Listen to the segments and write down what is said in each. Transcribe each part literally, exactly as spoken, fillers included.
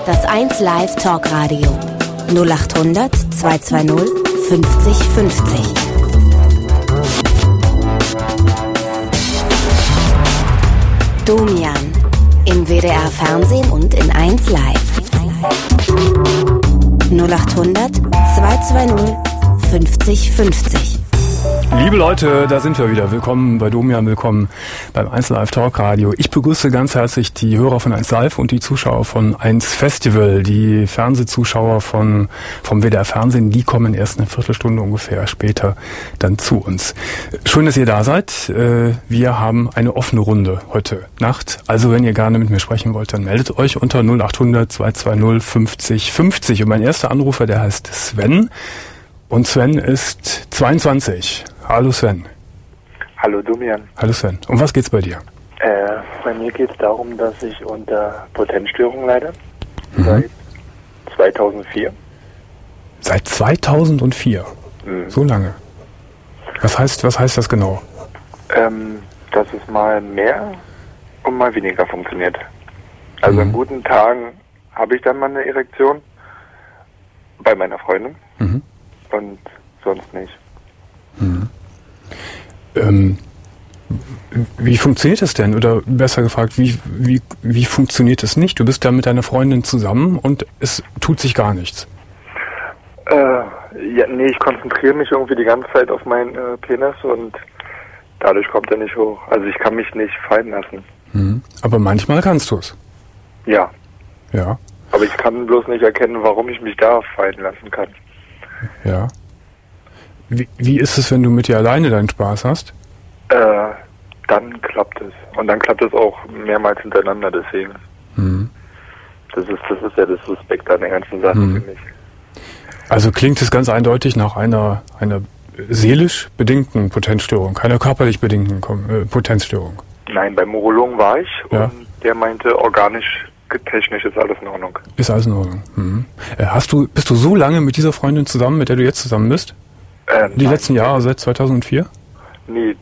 Das eins Live Talkradio. null acht hundert zweihundertzweißig fünfzig fünfzig. Domian. Im W D R Fernsehen und in eins Live. null acht hundert zweihundertzweißig fünfzig fünfzig. Liebe Leute, da sind wir wieder. Willkommen bei Domian, willkommen beim eins Live Talkradio. Ich begrüße ganz herzlich die Hörer von eins Live und die Zuschauer von eins Festival. Die Fernsehzuschauer von vom W D R Fernsehen, die kommen erst eine Viertelstunde ungefähr später dann zu uns. Schön, dass ihr da seid. Wir haben eine offene Runde heute Nacht. Also wenn ihr gerne mit mir sprechen wollt, dann meldet euch unter null acht hundert zweihundertzweißig fünfzig fünfzig. Und mein erster Anrufer, der heißt Sven. Und Sven ist zweiundzwanzig. Hallo Sven. Hallo Domian. Hallo Sven. Um was geht's bei dir? Äh, bei mir geht es darum, dass ich unter Potenzstörung leide. Mhm. Seit zweitausendvier. Seit zweitausendvier? Mhm. So lange? Was heißt, was heißt das genau? Ähm, dass es mal mehr und mal weniger funktioniert. Also Mhm. an guten Tagen habe ich dann mal eine Erektion. Bei meiner Freundin. Mhm. Und sonst nicht. Mhm. Ähm, wie funktioniert das denn? Oder besser gefragt, wie, wie, wie funktioniert es nicht? Du bist da mit deiner Freundin zusammen und es tut sich gar nichts. Äh, ja, nee, ich konzentriere mich irgendwie die ganze Zeit auf meinen äh, Penis und dadurch kommt er nicht hoch. Also ich kann mich nicht fallen lassen. Mhm. Aber manchmal kannst du es. Ja. Ja. Aber ich kann bloß nicht erkennen, warum ich mich da fallen lassen kann. Ja. Wie, wie ist es, wenn du mit dir alleine deinen Spaß hast? Äh, dann klappt es. Und dann klappt es auch mehrmals hintereinander, deswegen. Mhm. Das ist, das ist ja das Suspekt an der ganzen Sache Mhm. für mich. Also klingt es ganz eindeutig nach einer, einer seelisch bedingten Potenzstörung, keiner körperlich bedingten äh, Potenzstörung. Nein, beim Urologen war ich Ja. und der meinte, organisch, technisch ist alles in Ordnung. Ist alles in Ordnung. Mhm. Äh, hast du, bist du so lange mit dieser Freundin zusammen, mit der du jetzt zusammen bist? Äh, Die nein, letzten Jahre, seit zweitausendvier? Nee, äh,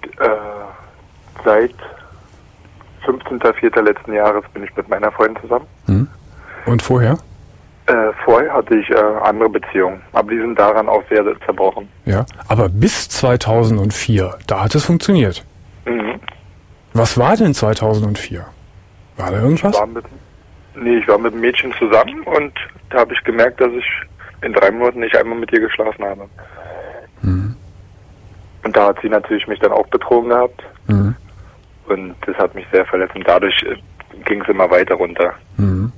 seit fünfzehnten vierten letzten Jahres bin ich mit meiner Freundin zusammen. Mhm. Und vorher? Äh, vorher hatte ich äh, andere Beziehungen, aber die sind daran auch sehr, sehr zerbrochen. Ja. Aber bis zweitausendvier, da hat es funktioniert. Mhm. Was war denn zweitausendvier? War da irgendwas? Ich war mit, nee, ich war mit einem Mädchen zusammen und da habe ich gemerkt, dass ich in drei Monaten nicht einmal mit ihr geschlafen habe. Mhm. Und da hat sie natürlich mich dann auch betrogen gehabt. Mhm. Und das hat mich sehr verletzt und dadurch äh, ging es immer weiter runter. Mhm.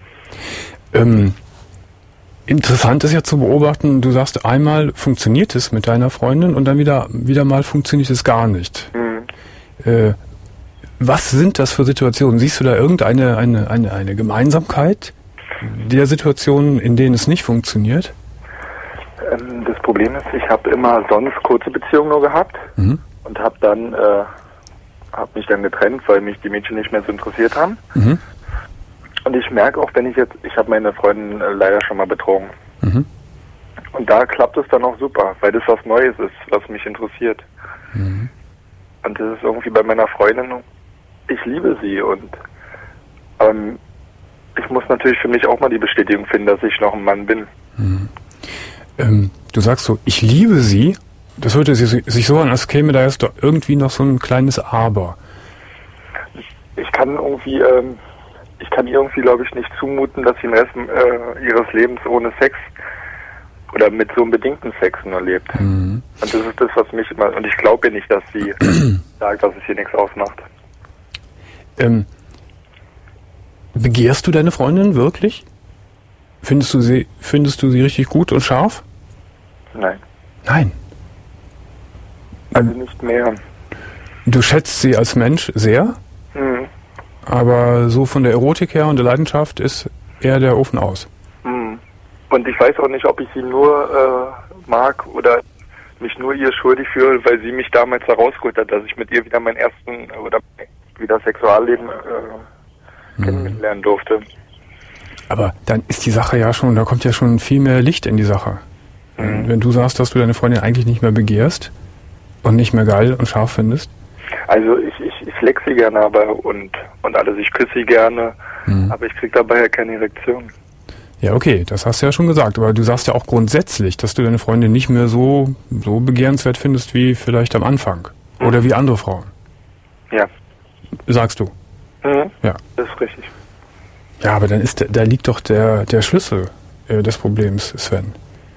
Ähm, interessant ist ja zu beobachten, du sagst, einmal funktioniert es mit deiner Freundin und dann wieder, wieder mal funktioniert es gar nicht. Mhm. Äh, was sind das für Situationen? Siehst du da irgendeine eine, eine, eine Gemeinsamkeit der Situationen, in denen es nicht funktioniert? Ähm, das Problem ist, ich habe immer sonst kurze Beziehungen nur gehabt Mhm. und habe dann äh, hab mich dann getrennt, weil mich die Mädchen nicht mehr so interessiert haben. Mhm. Und ich merke auch, wenn ich jetzt, ich habe meine Freundin äh, leider schon mal betrogen. Mhm. Und da klappt es dann auch super, weil das was Neues ist, was mich interessiert. Mhm. Und das ist irgendwie bei meiner Freundin, ich liebe sie und ähm, ich muss natürlich für mich auch mal die Bestätigung finden, dass ich noch ein Mann bin. Mhm. Ähm, du sagst so, ich liebe sie. Das hörte sich, sich so an, als käme da jetzt doch irgendwie noch so ein kleines Aber. Ich kann irgendwie, ähm, ich kann ihr irgendwie, glaube ich, nicht zumuten, dass sie den Rest äh, ihres Lebens ohne Sex oder mit so einem bedingten Sex nur lebt. Mhm. Und das ist das, was mich immer, und ich glaube ihr nicht, dass sie sagt, dass es hier nichts ausmacht. Ähm, begehrst du deine Freundin wirklich? Findest du sie, findest du sie richtig gut und scharf? Nein. Nein. Also nicht mehr. Du schätzt sie als Mensch sehr, Mhm. aber so von der Erotik her und der Leidenschaft ist eher der Ofen aus. Mhm. Und ich weiß auch nicht, ob ich sie nur äh, mag oder mich nur ihr schuldig fühle, weil sie mich damals herausgeholt hat, dass ich mit ihr wieder meinen ersten oder wieder Sexualleben äh, kennenlernen durfte. Aber dann ist die Sache ja schon, da kommt ja schon viel mehr Licht in die Sache. Mhm. Wenn du sagst, dass du deine Freundin eigentlich nicht mehr begehrst und nicht mehr geil und scharf findest. Also ich, ich, ich leck sie gerne aber und, und alles, ich küsse sie gerne, Mhm. aber ich krieg dabei ja keine Erektion. Ja, okay, das hast du ja schon gesagt, aber du sagst ja auch grundsätzlich, dass du deine Freundin nicht mehr so, so begehrenswert findest wie vielleicht am Anfang. Oder wie andere Frauen. Ja. Sagst du? Mhm. Ja. Das ist richtig. Ja, aber dann ist, da liegt doch der, der Schlüssel äh, des Problems, Sven.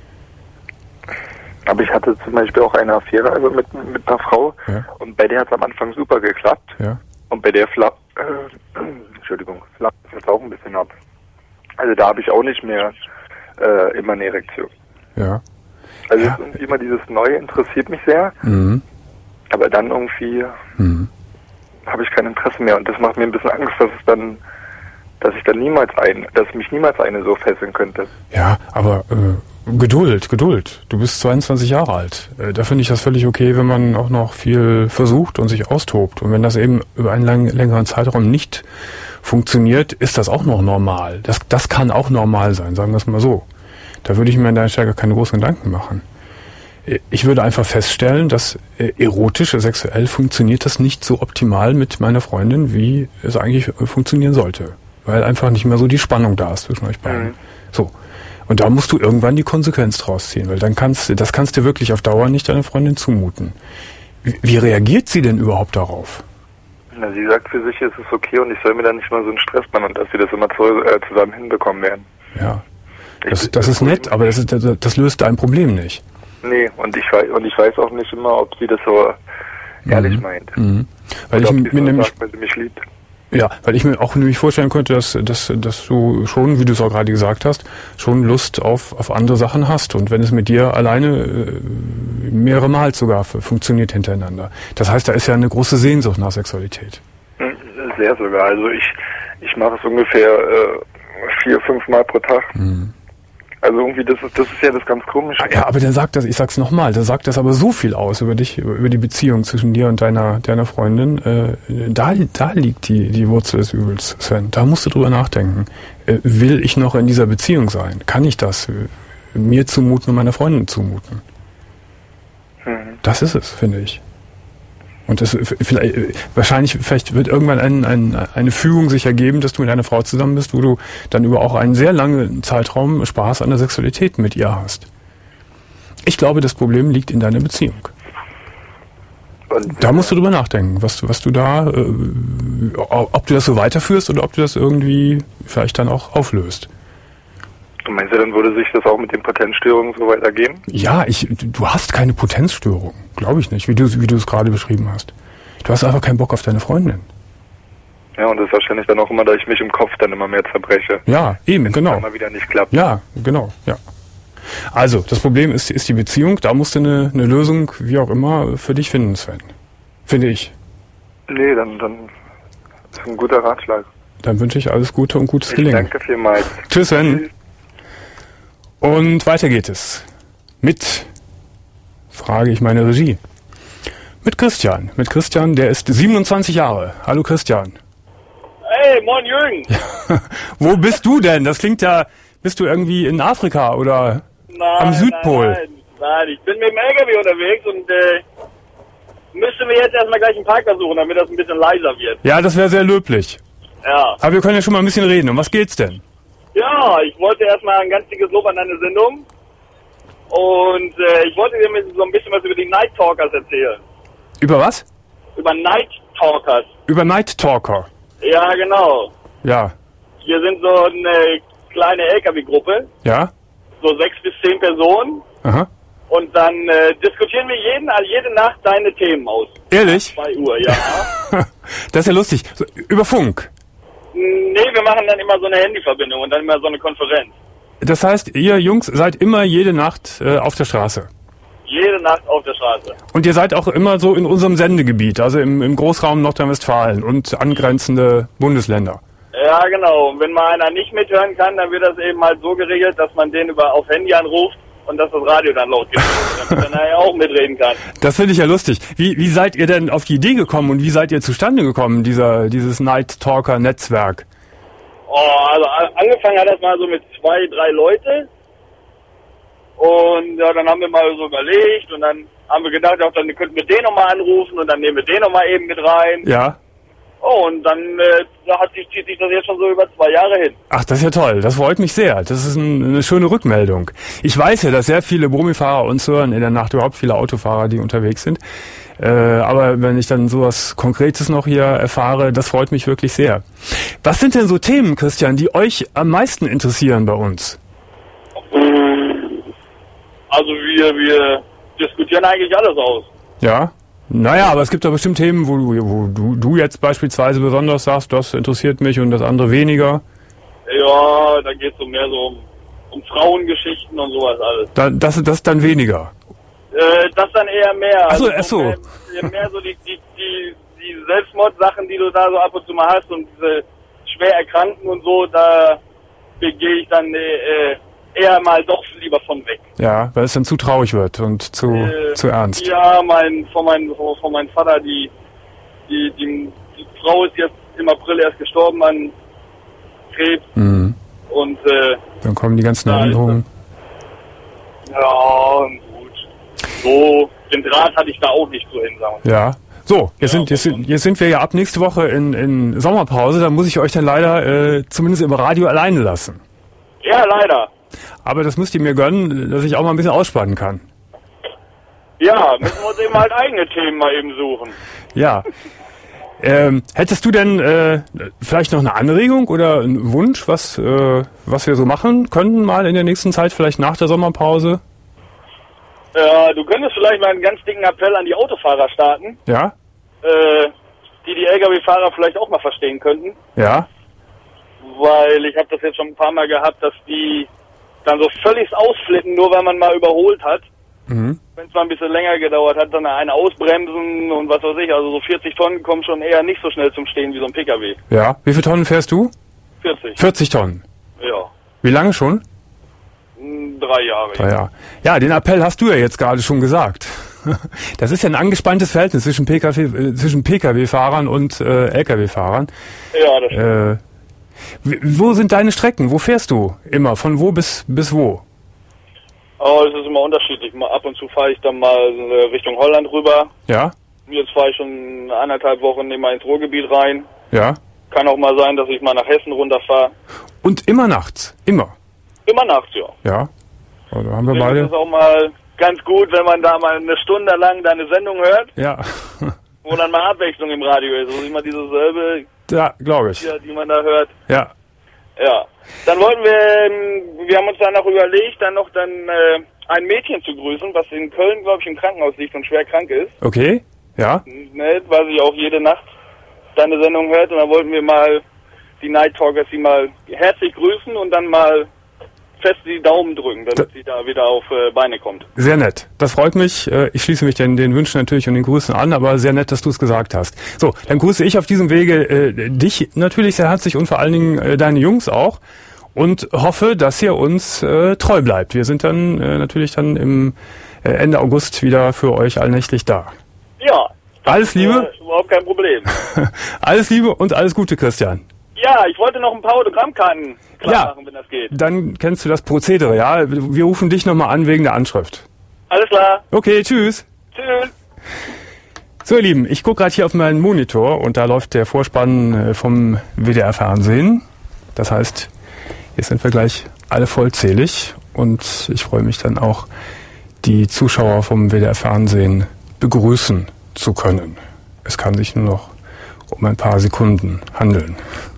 Aber ich hatte zum Beispiel auch eine Affäre also mit, mit einer Frau, ja. Und bei der hat es am Anfang super geklappt. Ja. Und bei der flapp, äh, Entschuldigung, flapp jetzt auch ein bisschen ab. Also da habe ich auch nicht mehr äh, immer eine Erektion. Ja. Also ja. irgendwie immer dieses Neue interessiert mich sehr, mhm. aber dann irgendwie mhm. habe ich kein Interesse mehr und das macht mir ein bisschen Angst, dass es dann, dass ich dann niemals ein, dass mich niemals eine so fesseln könnte. Ja, aber äh, Geduld, Geduld. Du bist zweiundzwanzig Jahre alt. Äh, da finde ich das völlig okay, wenn man auch noch viel versucht und sich austobt. Und wenn das eben über einen lang, längeren Zeitraum nicht funktioniert, ist das auch noch normal. Das, das kann auch normal sein, sagen wir es mal so. Da würde ich mir an deiner Stelle keine großen Gedanken machen. Ich würde einfach feststellen, dass erotisch, sexuell funktioniert das nicht so optimal mit meiner Freundin, wie es eigentlich funktionieren sollte. Weil einfach nicht mehr so die Spannung da ist zwischen euch beiden. Mhm. So. Und da musst du irgendwann die Konsequenz draus ziehen, weil dann kannst, das kannst du wirklich auf Dauer nicht deiner Freundin zumuten. Wie, wie reagiert sie denn überhaupt darauf? Na, sie sagt für sich, es ist okay und ich soll mir dann nicht mal so einen Stress machen und dass wir das immer zu, äh, zusammen hinbekommen werden. Ja, das, das ist nett, aber das, ist, das, das löst dein Problem nicht. Nee, und ich weiß, und ich weiß auch nicht immer, ob sie das so ehrlich mhm. meint. Mhm. Weil Oder ich ob mir sie so nämlich, sagt, weil sie mich liebt. Ja, weil ich mir auch nämlich vorstellen könnte, dass, dass, dass du schon, wie du es auch gerade gesagt hast, schon Lust auf, auf andere Sachen hast. Und wenn es mit dir alleine äh, mehrere Mal sogar funktioniert hintereinander. Das heißt, da ist ja eine große Sehnsucht nach Sexualität. Sehr sogar. Also ich, ich mache es ungefähr äh, vier, fünf Mal pro Tag. Mhm. Also irgendwie, das ist, das ist ja das ganz Komische. Ja, aber dann sagt das, ich sag's nochmal, da sagt das aber so viel aus über dich, über, über die Beziehung zwischen dir und deiner, deiner Freundin. Äh, da, da liegt die, die Wurzel des Übels, Sven. Da musst du drüber nachdenken. Äh, will ich noch in dieser Beziehung sein? Kann ich das äh, mir zumuten und meiner Freundin zumuten? Mhm. Das ist es, finde ich. Und das vielleicht, wahrscheinlich, vielleicht wird irgendwann ein, ein, eine Fügung sich ergeben, dass du mit einer Frau zusammen bist, wo du dann über auch einen sehr langen Zeitraum Spaß an der Sexualität mit ihr hast. Ich glaube, das Problem liegt in deiner Beziehung. Und da musst du drüber nachdenken, was, was du da, äh, ob du das so weiterführst oder ob du das irgendwie vielleicht dann auch auflöst. Meinst du, dann würde sich das auch mit den Potenzstörungen so weitergehen? Ja, ich, du hast keine Potenzstörung, glaube ich nicht, wie du, wie du es gerade beschrieben hast. Du hast einfach keinen Bock auf deine Freundin. Ja, und das ist wahrscheinlich dann auch immer, dass ich mich im Kopf dann immer mehr zerbreche. Ja, eben, wenn genau. Wenn es immer wieder nicht klappt. Ja, genau, ja. Also, das Problem ist, ist die Beziehung. Da musst du eine, eine Lösung, wie auch immer, für dich finden, Sven. Finde ich. Nee, dann, dann ist ein guter Ratschlag. Dann wünsche ich alles Gute und gutes ich Gelingen. Danke vielmals. Tschüss, Sven. Tschüss. Und weiter geht es mit, frage ich meine Regie, mit Christian. Mit Christian, der ist siebenundzwanzig Jahre. Hallo Christian. Hey, moin Jürgen. Wo bist du denn? Das klingt ja, bist du irgendwie in Afrika oder nein, am Südpol? Nein, nein, nein, ich bin mit dem L K W unterwegs und äh, müsste mir jetzt erstmal gleich einen Parkplatz suchen, damit das ein bisschen leiser wird. Ja, das wäre sehr löblich. Ja. Aber wir können ja schon mal ein bisschen reden. Um was geht's denn? Ja, ich wollte erstmal ein ganz dickes Lob an deine Sendung. Und äh, ich wollte dir so ein bisschen was über die Night Talkers erzählen. Über was? Über Night Talkers. Über Night Talker. Ja, genau. Ja. Wir sind so eine kleine L K W-Gruppe. Ja. So sechs bis zehn Personen. Aha. Und dann äh, diskutieren wir jeden, jede Nacht deine Themen aus. Ehrlich? zwei Uhr, ja. Das ist ja lustig. So, über Funk? Nee, wir machen dann immer so eine Handyverbindung und dann immer so eine Konferenz. Das heißt, ihr Jungs seid immer jede Nacht äh, auf der Straße? Jede Nacht auf der Straße. Und ihr seid auch immer so in unserem Sendegebiet, also im, im Großraum Nordrhein-Westfalen und angrenzende Bundesländer? Ja, genau. Und wenn mal einer nicht mithören kann, dann wird das eben halt so geregelt, dass man den über auf Handy anruft und dass das Radio dann laut geht, damit er nachher auch mitreden kann. Das finde ich ja lustig. Wie, wie seid ihr denn auf die Idee gekommen und wie seid ihr zustande gekommen, dieser, dieses Night Talker Netzwerk? Oh, also angefangen hat das mal so mit zwei, drei Leute. Und ja, dann haben wir mal so überlegt und dann haben wir gedacht, auch dann könnten wir den nochmal anrufen und dann nehmen wir den nochmal eben mit rein. Ja. Oh, und dann äh, da hat sich, zieht sich das jetzt schon so über zwei Jahre hin. Ach, das ist ja toll. Das freut mich sehr. Das ist ein, eine schöne Rückmeldung. Ich weiß ja, dass sehr viele Brummifahrer uns hören in der Nacht, überhaupt viele Autofahrer, die unterwegs sind. Äh, aber wenn ich dann sowas Konkretes noch hier erfahre, das freut mich wirklich sehr. Was sind denn so Themen, Christian, die euch am meisten interessieren bei uns? Also wir, wir diskutieren eigentlich alles aus. Ja? Naja, aber es gibt da bestimmt Themen, wo, du, wo du, du jetzt beispielsweise besonders sagst, das interessiert mich und das andere weniger. Ja, da geht es so mehr so um, um Frauengeschichten und sowas alles. Da, das, das dann weniger? Äh, das dann eher mehr. Ach so, also ach so. Mehr, mehr so die, die, die, die Selbstmordsachen, die du da so ab und zu mal hast und diese schwer Erkrankten und so, da gehe ich dann äh, eher mal doch lieber von weg. Ja, weil es dann zu traurig wird und zu, äh, zu ernst. Ja, mein, von, mein, von meinem Vater, die, die, die, die Frau ist jetzt im April erst gestorben an Krebs. Mhm. Und äh, dann kommen die ganzen Erinnerungen. Ja, gut. So, den Draht hatte ich da auch nicht so hin, sagen wir. Ja. So, jetzt, ja, sind, jetzt, jetzt sind wir ja ab nächste Woche in, in Sommerpause. Da muss ich euch dann leider äh, zumindest im Radio alleine lassen. Ja, leider. Aber das müsst ihr mir gönnen, dass ich auch mal ein bisschen ausspannen kann. Ja, müssen wir uns eben halt eigene Themen mal eben suchen. Ja. Ähm, hättest du denn äh, vielleicht noch eine Anregung oder einen Wunsch, was, äh, was wir so machen könnten mal in der nächsten Zeit, vielleicht nach der Sommerpause? Ja, du könntest vielleicht mal einen ganz dicken Appell an die Autofahrer starten. Ja? Äh, die die L K W-Fahrer vielleicht auch mal verstehen könnten. Ja? Weil ich habe das jetzt schon ein paar Mal gehabt, dass die dann so völlig ausflippen, nur weil man mal überholt hat. Mhm. Wenn es mal ein bisschen länger gedauert hat, dann ein Ausbremsen und was weiß ich. Also so vierzig Tonnen kommen schon eher nicht so schnell zum Stehen wie so ein P K W. Ja. Wie viele Tonnen fährst du? vierzig. vierzig Tonnen. Ja. Wie lange schon? Drei Jahre. Drei Jahre. Ja, den Appell hast du ja jetzt gerade schon gesagt. Das ist ja ein angespanntes Verhältnis zwischen P K W, äh, zwischen P K W-Fahrern und äh, L K W-Fahrern. Ja, das stimmt. Äh, wo sind deine Strecken? Wo fährst du immer? Von wo bis bis wo? Oh, es ist immer unterschiedlich. Mal ab und zu fahre ich dann mal Richtung Holland rüber. Ja? Jetzt fahre ich schon anderthalb Wochen immer ins Ruhrgebiet rein. Ja? Kann auch mal sein, dass ich mal nach Hessen runterfahre. Und immer nachts? Immer? Immer nachts, ja. Ja? Oh, da haben wir Das beide. ist auch mal ganz gut, wenn man da mal eine Stunde lang deine Sendung hört. Ja. Wo dann mal Abwechslung im Radio ist. Also immer diese selbe, Ja, glaube ich. die, die man da hört. Ja. Ja. Dann wollten wir, wir haben uns dann auch überlegt, dann noch dann äh, ein Mädchen zu grüßen, was in Köln, glaube ich, im Krankenhaus liegt und schwer krank ist. Okay. Ja. Ne, weil sie auch jede Nacht deine Sendung hört. Und dann wollten wir mal die Night Talkers sie mal herzlich grüßen und dann mal fest die Daumen drücken, damit sie da wieder auf äh, Beine kommt. Sehr nett. Das freut mich. Ich schließe mich den, den Wünschen natürlich und den Grüßen an, aber sehr nett, dass du es gesagt hast. So, dann grüße ich auf diesem Wege äh, dich natürlich sehr herzlich und vor allen Dingen äh, deine Jungs auch und hoffe, dass ihr uns äh, treu bleibt. Wir sind dann äh, natürlich dann im äh, Ende August wieder für euch allnächtlich da. Ja. Alles Liebe. Äh, überhaupt kein Problem. Alles Liebe und alles Gute, Christian. Ja, ich wollte noch ein paar Autogrammkarten klar Ja. machen, wenn das geht. Dann kennst du das Prozedere, ja? Wir rufen dich nochmal an wegen der Anschrift. Alles klar. Okay, tschüss. Tschüss. So, ihr Lieben, ich gucke gerade hier auf meinen Monitor und da läuft der Vorspann äh, vom W D R-Fernsehen. Das heißt, jetzt sind wir gleich alle vollzählig und ich freue mich dann auch, die Zuschauer vom W D R-Fernsehen begrüßen zu können. Es kann sich nur noch um ein paar Sekunden handeln.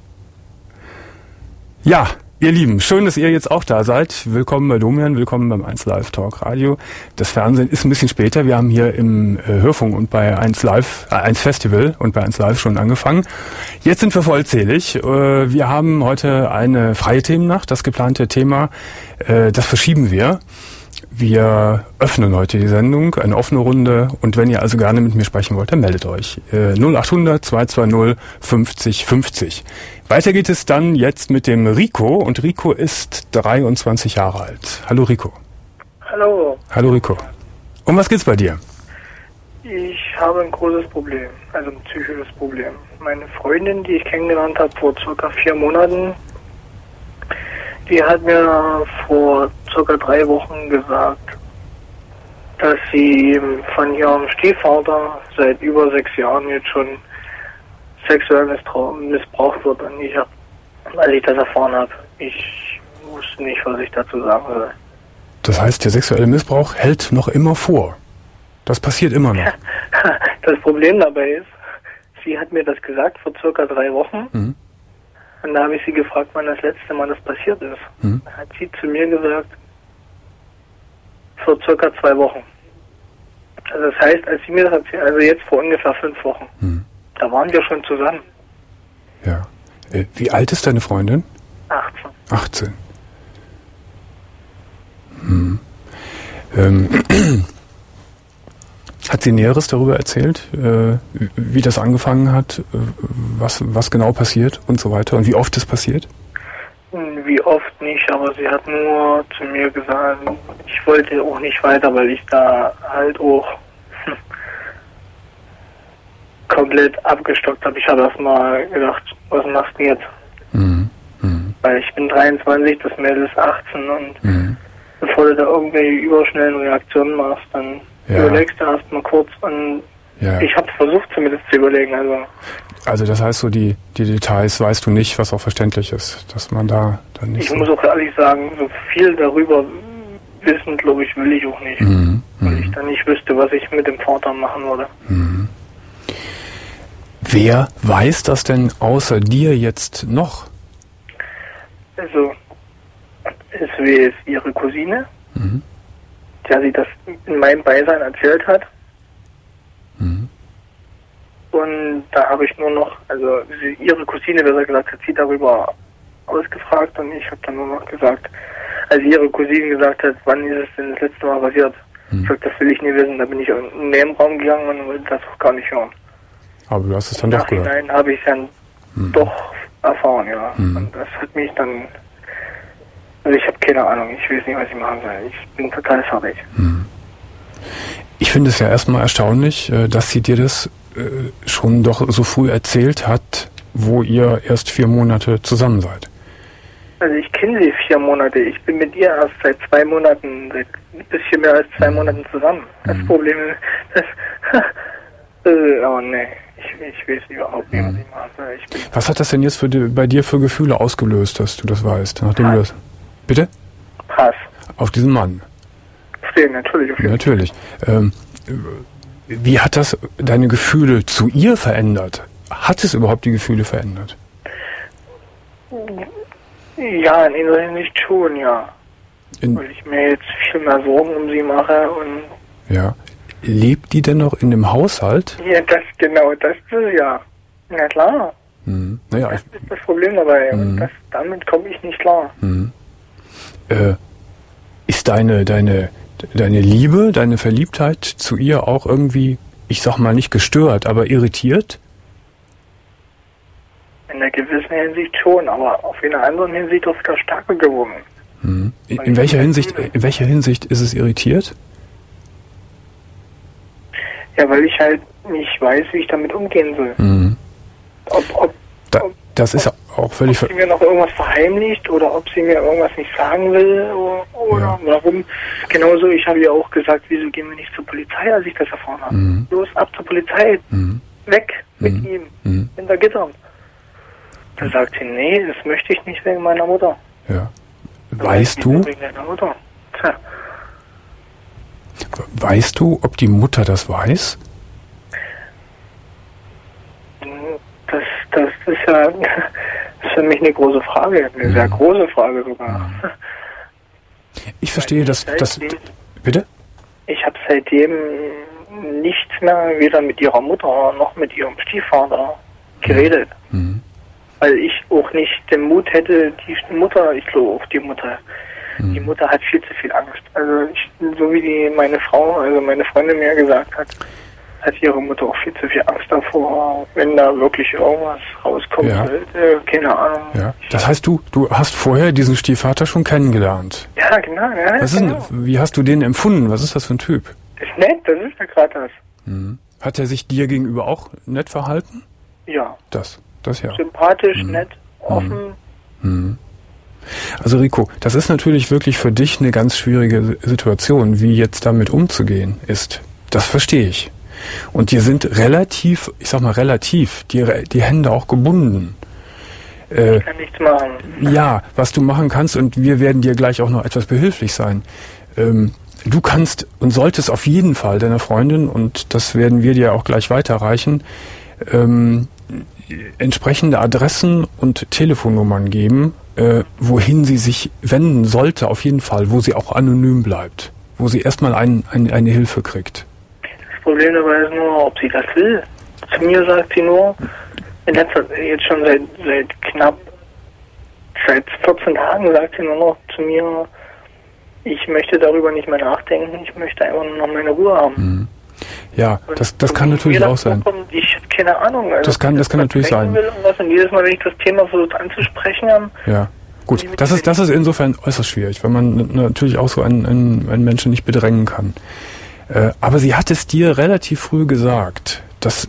Ja, ihr Lieben, schön, dass ihr jetzt auch da seid. Willkommen bei Domian, willkommen beim eins Live Talk Radio. Das Fernsehen ist ein bisschen später. Wir haben hier im äh, Hörfunk und bei eins Live, äh, eins Festival und bei eins Live schon angefangen. Jetzt sind wir vollzählig. Äh, wir haben heute eine freie Themennacht. Das geplante Thema, äh, das verschieben wir. Wir öffnen heute die Sendung, eine offene Runde. Und wenn ihr also gerne mit mir sprechen wollt, dann meldet euch. Äh, null acht hundert zwei zwei null fünfzig fünfzig. Weiter geht es dann jetzt mit dem Rico. Und Rico ist dreiundzwanzig Jahre alt. Hallo Rico. Hallo. Hallo Rico. Um was geht's bei dir? Ich habe ein großes Problem, also ein psychisches Problem. Meine Freundin, die ich kennengelernt habe vor circa vier Monaten, die hat mir vor circa drei Wochen gesagt, dass sie von ihrem Stiefvater seit über sechs Jahren jetzt schon sexuell missbrauch- missbraucht wird. Und ich hab, als ich das erfahren habe, ich wusste nicht, was ich dazu sagen soll. Das heißt, der sexuelle Missbrauch hält noch immer vor. Das passiert immer noch. Das Problem dabei ist, sie hat mir das gesagt vor circa drei Wochen. Mhm. Und da habe ich sie gefragt, wann das letzte Mal das passiert ist. Mhm. Da hat sie zu mir gesagt, vor circa zwei Wochen. Also das heißt, als sie mir das erzählt, also jetzt vor ungefähr fünf Wochen, Mhm. da waren wir schon zusammen. Ja. Äh, Wie alt ist deine Freundin? achtzehn. achtzehn. Hm. Ähm, hat sie Näheres darüber erzählt, äh, wie das angefangen hat, äh, was, was genau passiert und so weiter und wie oft es passiert? Wie oft nicht, aber sie hat nur zu mir gesagt, ich wollte auch nicht weiter, weil ich da halt auch hm, komplett abgestockt habe. Ich habe erstmal gedacht, was machst du jetzt? Mhm. Mhm. Weil ich bin dreiundzwanzig, das Mädel ist achtzehn und Mhm. bevor du da irgendwelche überschnellen Reaktionen machst, dann Ja. überlegst du erstmal kurz und Ja. ich habe versucht zumindest zu überlegen. Also Also das heißt so, die, die Details weißt du nicht, was auch verständlich ist, dass man da dann nicht ich so... muss auch ehrlich sagen, so viel darüber wissen, glaube ich, will ich auch nicht. Mhm. Weil ich dann nicht wüsste, was ich mit dem Vater machen würde. Mhm. Wer weiß das denn außer dir jetzt noch? Also, es wäre ihre Cousine, Mhm. der sie das in meinem Beisein erzählt hat. Mhm. Und da habe ich nur noch, also sie, ihre Cousine, besser gesagt, hat sie darüber ausgefragt und ich habe dann nur noch gesagt, als ihre Cousine gesagt hat, wann ist es denn das letzte Mal passiert? Mhm. Ich sag, das will ich nie wissen. Da bin ich in den Nebenraum gegangen und wollte das auch gar nicht hören. Aber du hast es dann doch gehört. Nachhinein habe ich es dann Mhm. doch erfahren, ja. Mhm. Und das hat mich dann, also ich habe keine Ahnung, ich weiß nicht, was ich machen soll. Ich bin total fertig. Mhm. Ich finde es ja erstmal erstaunlich, äh, dass sie dir das äh, schon doch so früh erzählt hat, wo ihr erst vier Monate zusammen seid. Also ich kenne sie vier Monate. Ich bin mit ihr erst seit zwei Monaten, seit ein bisschen mehr als zwei Monaten zusammen. Das Mhm. Problem ist, das, äh, oh nee, ich, ich weiß überhaupt nicht, was ich machen soll. Ich bin Was hat das denn jetzt für die, bei dir für Gefühle ausgelöst, dass du das weißt, nachdem Hass. du das... Bitte? Hass. Auf diesen Mann. Verstehen, natürlich. Auf jeden Natürlich. Ähm, wie hat das deine Gefühle zu ihr verändert? Hat es überhaupt die Gefühle verändert? Fall. Ja, in ihrer Hinsicht schon, ja. In, Weil ich mir jetzt viel mehr Sorgen um sie mache und ja. Lebt die denn noch in dem Haushalt? ja, das genau, das ist ja. Na klar, Hm. Naja, ich, das ist das Problem dabei. Mhm. Und das, damit komme ich nicht klar. hm. äh, ist deine, deine, deine Liebe, deine Verliebtheit zu ihr auch irgendwie, ich sag mal nicht gestört, aber irritiert? In einer gewissen Hinsicht schon, aber auf einer anderen Hinsicht auch wieder stärker geworden. Hm. In, in welcher Hinsicht, in welcher Hinsicht ist es irritiert? Ja, weil ich halt nicht weiß, wie ich damit umgehen soll. Hm. Ob, ob, Da, das ist auch völlig... ob sie mir noch irgendwas verheimlicht oder ob sie mir irgendwas nicht sagen will oder, oder Ja. warum. Genauso, ich habe ihr auch gesagt, wieso gehen wir nicht zur Polizei, als ich das erfahren habe. Mhm. Los, ab zur Polizei, Hm. weg mit Mhm. ihm, Hm. hinter Gittern. Da sagt sie, nee, das möchte ich nicht wegen meiner Mutter. Ja. Da Weißt sag ich, du, "Wieso wegen deiner Mutter?" Tja, weißt du, ob die Mutter das weiß? das, das ist ja das ist für mich eine große Frage, eine sehr große Frage sogar. Ich verstehe, dass das... Seitdem- Bitte? Ich habe seitdem nichts mehr weder mit ihrer Mutter noch mit ihrem Stiefvater geredet. Mhm. Weil ich auch nicht den Mut hätte, die Mutter, ich glaube auch die Mutter, die Mutter hat viel zu viel Angst. Also ich, so wie die meine Frau, also meine Freundin mir gesagt hat, hat ihre Mutter auch viel zu viel Angst davor, wenn da wirklich irgendwas rauskommen Ja. sollte, keine Ahnung. Ja. Das heißt, du, du hast vorher diesen Stiefvater schon kennengelernt. Ja, genau, ja. Was ist genau. denn, wie hast du den empfunden? Was ist das für ein Typ? Ist nett, das ist ja gerade das. Mhm. Hat er sich dir gegenüber auch nett verhalten? Ja. Das, das ja. Sympathisch, nett, offen. Mhm. Also Rico, das ist natürlich wirklich für dich eine ganz schwierige Situation, wie jetzt damit umzugehen ist. Das verstehe ich. Und dir sind relativ, ich sag mal relativ, die, die Hände auch gebunden. Äh, ich kann nichts machen. Ja, was du machen kannst, und wir werden dir gleich auch noch etwas behilflich sein. Ähm, du kannst und solltest auf jeden Fall deiner Freundin, und das werden wir dir auch gleich weiterreichen, ähm, entsprechende Adressen und Telefonnummern geben, äh, wohin sie sich wenden sollte, auf jeden Fall, wo sie auch anonym bleibt, wo sie erstmal ein, ein, eine Hilfe kriegt. Das Problem dabei ist nur, ob sie das will. Zu mir sagt sie nur, in letzter, jetzt schon seit, seit knapp, seit vierzehn Tagen sagt sie nur noch zu mir, ich möchte darüber nicht mehr nachdenken, ich möchte einfach nur noch meine Ruhe haben. Mhm. Ja, das, das kann natürlich auch sein. Ich habe keine Ahnung. Also das kann, das kann natürlich sein. Will und was, und jedes Mal, wenn ich das Thema versuche anzusprechen, haben, ja, gut. Das ist, das ist insofern äußerst schwierig, weil man natürlich auch so einen, einen, einen Menschen nicht bedrängen kann. Äh, aber sie hat es dir relativ früh gesagt. Das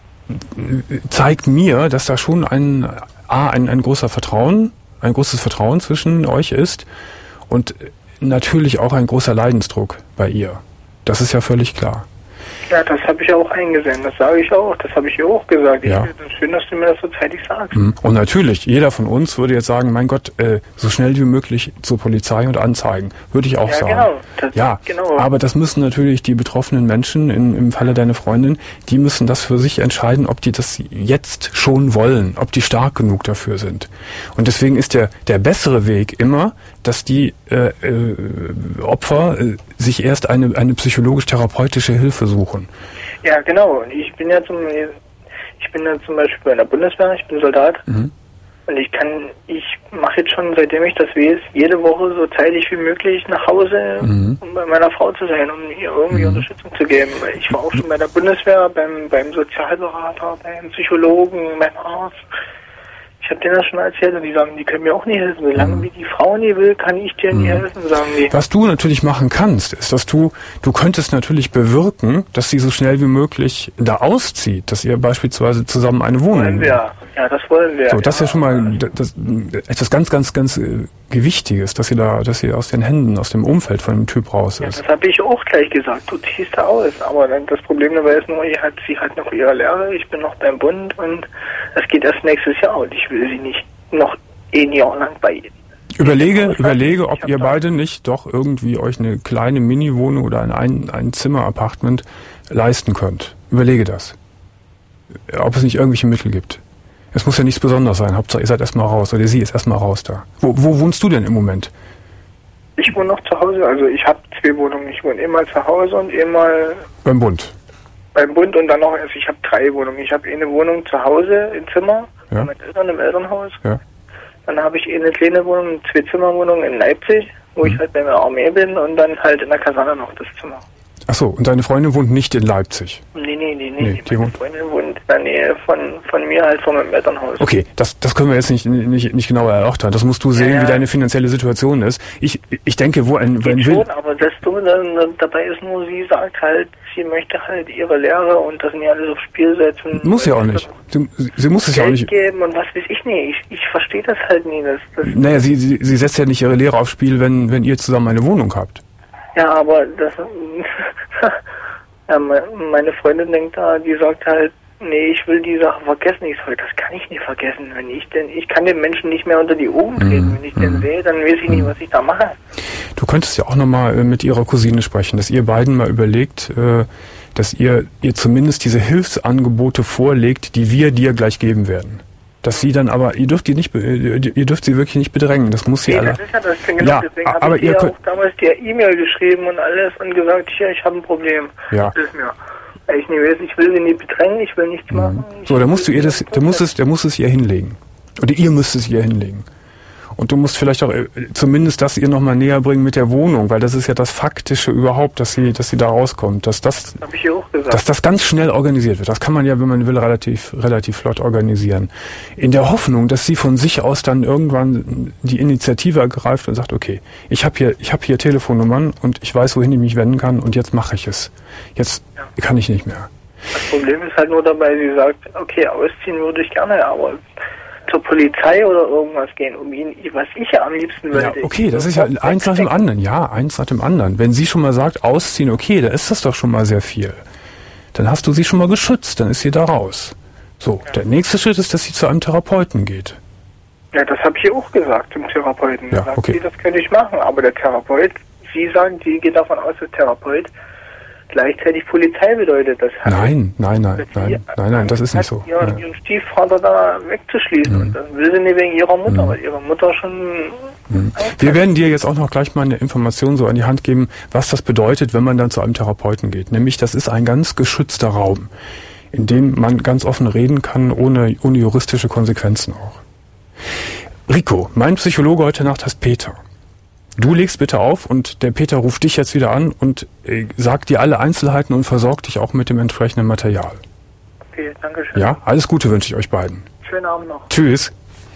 zeigt mir, dass da schon ein, A, ein, ein großer Vertrauen, ein großes Vertrauen zwischen euch ist und natürlich auch ein großer Leidensdruck bei ihr. Das ist ja völlig klar. Ja, das habe ich auch eingesehen, das sage ich auch, das habe ich ihr auch gesagt. Ja. Ich finde es schön, dass du mir das so zeitig sagst. Und natürlich, jeder von uns würde jetzt sagen, mein Gott, äh, so schnell wie möglich zur Polizei und anzeigen. Würde ich auch ja, sagen. Genau. Das, ja, genau. Aber das müssen natürlich die betroffenen Menschen, in, im Falle deiner Freundin, die müssen das für sich entscheiden, ob die das jetzt schon wollen, ob die stark genug dafür sind. Und deswegen ist der, der bessere Weg immer, dass die äh, äh, Opfer äh, sich erst eine, eine psychologisch-therapeutische Hilfe suchen. Ja, genau. Ich bin ja zum, ich bin ja zum Beispiel bei der Bundeswehr, ich bin Soldat. Mhm. Und ich kann, ich mache jetzt schon, seitdem ich das weiß, jede Woche so zeitig wie möglich nach Hause, mhm. um bei meiner Frau zu sein, um ihr irgendwie mhm. Unterstützung zu geben. Ich war auch schon bei der Bundeswehr, beim, beim Sozialberater, beim Psychologen, beim Arzt. Ich habe denen das schon erzählt und die sagen, die können mir auch nicht helfen. Solange mhm. wie die Frau nie will, kann ich dir nie mhm. helfen, sagen die. Was du natürlich machen kannst, ist, dass du, du könntest natürlich bewirken, dass sie so schnell wie möglich da auszieht, dass ihr beispielsweise zusammen eine Wohnung... Wollen wir, ja, das wollen wir. So, das ja. ist ja schon mal das, etwas ganz, ganz, ganz äh, Gewichtiges, dass sie da, dass sie aus den Händen, aus dem Umfeld von dem Typ raus ist. Ja, das habe ich auch gleich gesagt. Du ziehst da aus. Aber dann, das Problem dabei ist nur, hat, sie hat noch ihre Lehre, ich bin noch beim Bund und das geht erst nächstes Jahr und ich will sie nicht noch ein Jahr lang bei ihr. Überlege, überlege, ob ihr beide nicht doch irgendwie euch eine kleine Mini-Wohnung oder ein, ein, ein Zimmer-Apartment leisten könnt. Überlege das. Ob es nicht irgendwelche Mittel gibt. Es muss ja nichts Besonderes sein. Hauptsache, ihr seid erstmal raus oder sie ist erstmal raus da. Wo, wo wohnst du denn im Moment? Ich wohne noch zu Hause. Also ich habe zwei Wohnungen. Ich wohne einmal zu Hause und einmal beim Bund. Beim Bund und dann noch, also ich habe drei Wohnungen. Ich habe eine Wohnung zu Hause im Zimmer, ja. mit Eltern im Elternhaus. Ja. Dann habe ich eine kleine Wohnung, zwei Zimmerwohnungen in Leipzig, wo mhm. ich halt bei der Armee bin und dann halt in der Kaserne noch das Zimmer. Ach so, und deine Freundin wohnt nicht in Leipzig? Nee, nee, nee, nee. nee die Meine Freundin wohnt in der Nähe von, von mir, halt von meinem Elternhaus. Okay, das, das können wir jetzt nicht, nicht, nicht genauer erörtern. Das musst du sehen, ja, wie deine finanzielle Situation ist. Ich, ich denke, wo ein... Wenn schon, aber das Dumme dann, dabei ist nur, sie sagt halt, sie möchte halt ihre Lehre und das nicht alles aufs Spiel setzen. Muss ja auch nicht. Sie, sie muss es ja auch nicht... geben und was weiß ich nicht. Ich, ich verstehe das halt nie. Das, das naja, sie, sie, sie setzt ja nicht ihre Lehre aufs Spiel, wenn, wenn ihr zusammen eine Wohnung habt. Ja, aber das... Ja, meine Freundin denkt da, die sagt halt, nee, ich will die Sache vergessen. Ich sage, das kann ich nicht vergessen. Wenn ich denn, ich kann den Menschen nicht mehr unter die Augen treten. Wenn ich den mhm. sehe, dann weiß ich nicht, was ich da mache. Du könntest ja auch nochmal mit ihrer Cousine sprechen, dass ihr beiden mal überlegt, dass ihr ihr zumindest diese Hilfsangebote vorlegt, die wir dir gleich geben werden. Dass sie dann aber, ihr dürft die nicht, ihr dürft sie wirklich nicht bedrängen. Das muss sie nee, alle. Das ist ja das Ding, genau. Ja, deswegen habe aber ich ihr ihr könnt, auch damals die E-Mail geschrieben und alles und gesagt, hier, ich habe ein Problem. Ja. Das ist mir. Weil ich nicht weiß, ich will sie nicht bedrängen, ich will nichts machen. Mhm. So, da musst du ihr das, da musst es, da musst es ihr hinlegen. Oder ihr müsst es ihr hinlegen. Und du musst vielleicht auch äh, zumindest das ihr nochmal näher bringen mit der Wohnung, weil das ist ja das Faktische überhaupt, dass sie, dass sie da rauskommt, dass das, das hab ich ihr auch gesagt. dass das ganz schnell organisiert wird. Das kann man ja, wenn man will, relativ, relativ flott organisieren. In der Hoffnung, dass sie von sich aus dann irgendwann die Initiative ergreift und sagt, okay, ich habe hier, ich habe hier Telefonnummern und ich weiß, wohin ich mich wenden kann und jetzt mache ich es. Jetzt ja. kann ich nicht mehr. Das Problem ist halt nur dabei, sie sagt, okay, ausziehen würde ich gerne, aber zur Polizei oder irgendwas gehen, um ihn, was ich ja am liebsten würde. Ja, okay, das ist ja eins nach dem anderen. Ja, eins nach dem anderen. Wenn sie schon mal sagt, ausziehen, okay, da ist das doch schon mal sehr viel. dann hast du sie schon mal geschützt, dann ist sie da raus. So, ja. Der nächste Schritt ist, dass sie zu einem Therapeuten geht. Ja, das habe ich ihr auch gesagt, zum Therapeuten. Ja, sagt okay. sie, das könnte ich machen, aber der Therapeut, sie sagen, sie geht davon aus, dass Therapeut gleichzeitig Polizei bedeutet. Das nein, nein, nein, nein, nein, nein, das ist nicht so. Ihren, ja. ihren Stiefvater da wegzuschließen. Mhm. Und das will sie nicht wegen ihrer Mutter, mhm. weil ihre Mutter schon... Mhm. Wir werden dir jetzt auch noch gleich mal eine Information so an die Hand geben, was das bedeutet, wenn man dann zu einem Therapeuten geht. Nämlich, das ist ein ganz geschützter Raum, in dem man ganz offen reden kann, ohne, ohne juristische Konsequenzen auch. Rico, mein Psychologe heute Nacht heißt Peter. Du legst bitte auf und der Peter ruft dich jetzt wieder an und äh, sagt dir alle Einzelheiten und versorgt dich auch mit dem entsprechenden Material. Okay, danke schön. Ja, alles Gute wünsche ich euch beiden. Schönen Abend noch. Tschüss.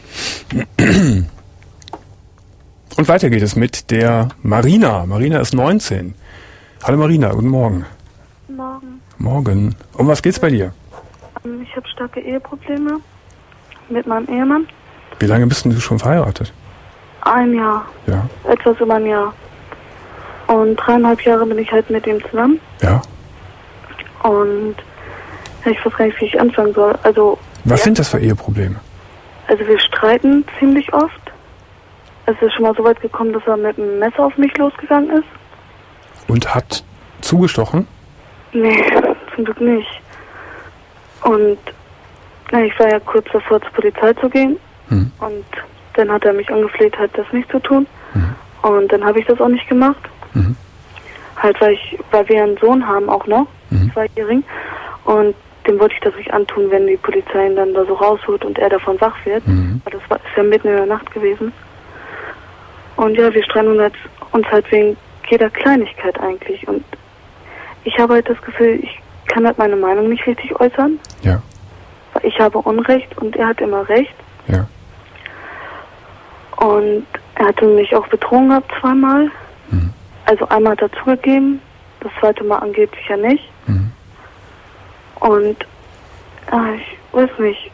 Und weiter geht es mit der Marina. Marina ist neunzehn. Hallo Marina, guten Morgen. Morgen. Morgen. Um was geht's bei dir? Ich habe starke Eheprobleme mit meinem Ehemann. Wie lange bist denn du schon verheiratet? Ein Jahr. Ja. Etwas über ein Jahr. Und dreieinhalb Jahre bin ich halt mit ihm zusammen. Ja. Und ja, ich weiß gar nicht, wie ich anfangen soll. Also. Was ja, sind das für Eheprobleme? Also wir streiten ziemlich oft. Es ist schon mal so weit gekommen, dass er mit einem Messer auf mich losgegangen ist. Und hat zugestochen? Nee, zum Glück nicht. Und ja, ich war ja kurz davor, zur Polizei zu gehen. Hm. Und dann hat er mich angefleht, halt das nicht zu tun. Mhm. Und dann habe ich das auch nicht gemacht. Mhm. Halt, weil ich, weil wir einen Sohn haben auch noch, mhm. zweijährigen. Und dem wollte ich das nicht antun, wenn die Polizei ihn dann da so rausholt und er davon wach wird. Mhm. Weil das war, ist ja mitten in der Nacht gewesen. Und ja, wir streiten uns halt, uns halt wegen jeder Kleinigkeit eigentlich. Und ich habe halt das Gefühl, ich kann halt meine Meinung nicht richtig äußern. Ja. Weil ich habe Unrecht und er hat immer Recht. Ja. Und er hatte mich auch betrogen gehabt zweimal. Mhm. Also einmal hat er zugegeben, das zweite Mal angeblich ja nicht. Mhm. Und ja, ich weiß nicht.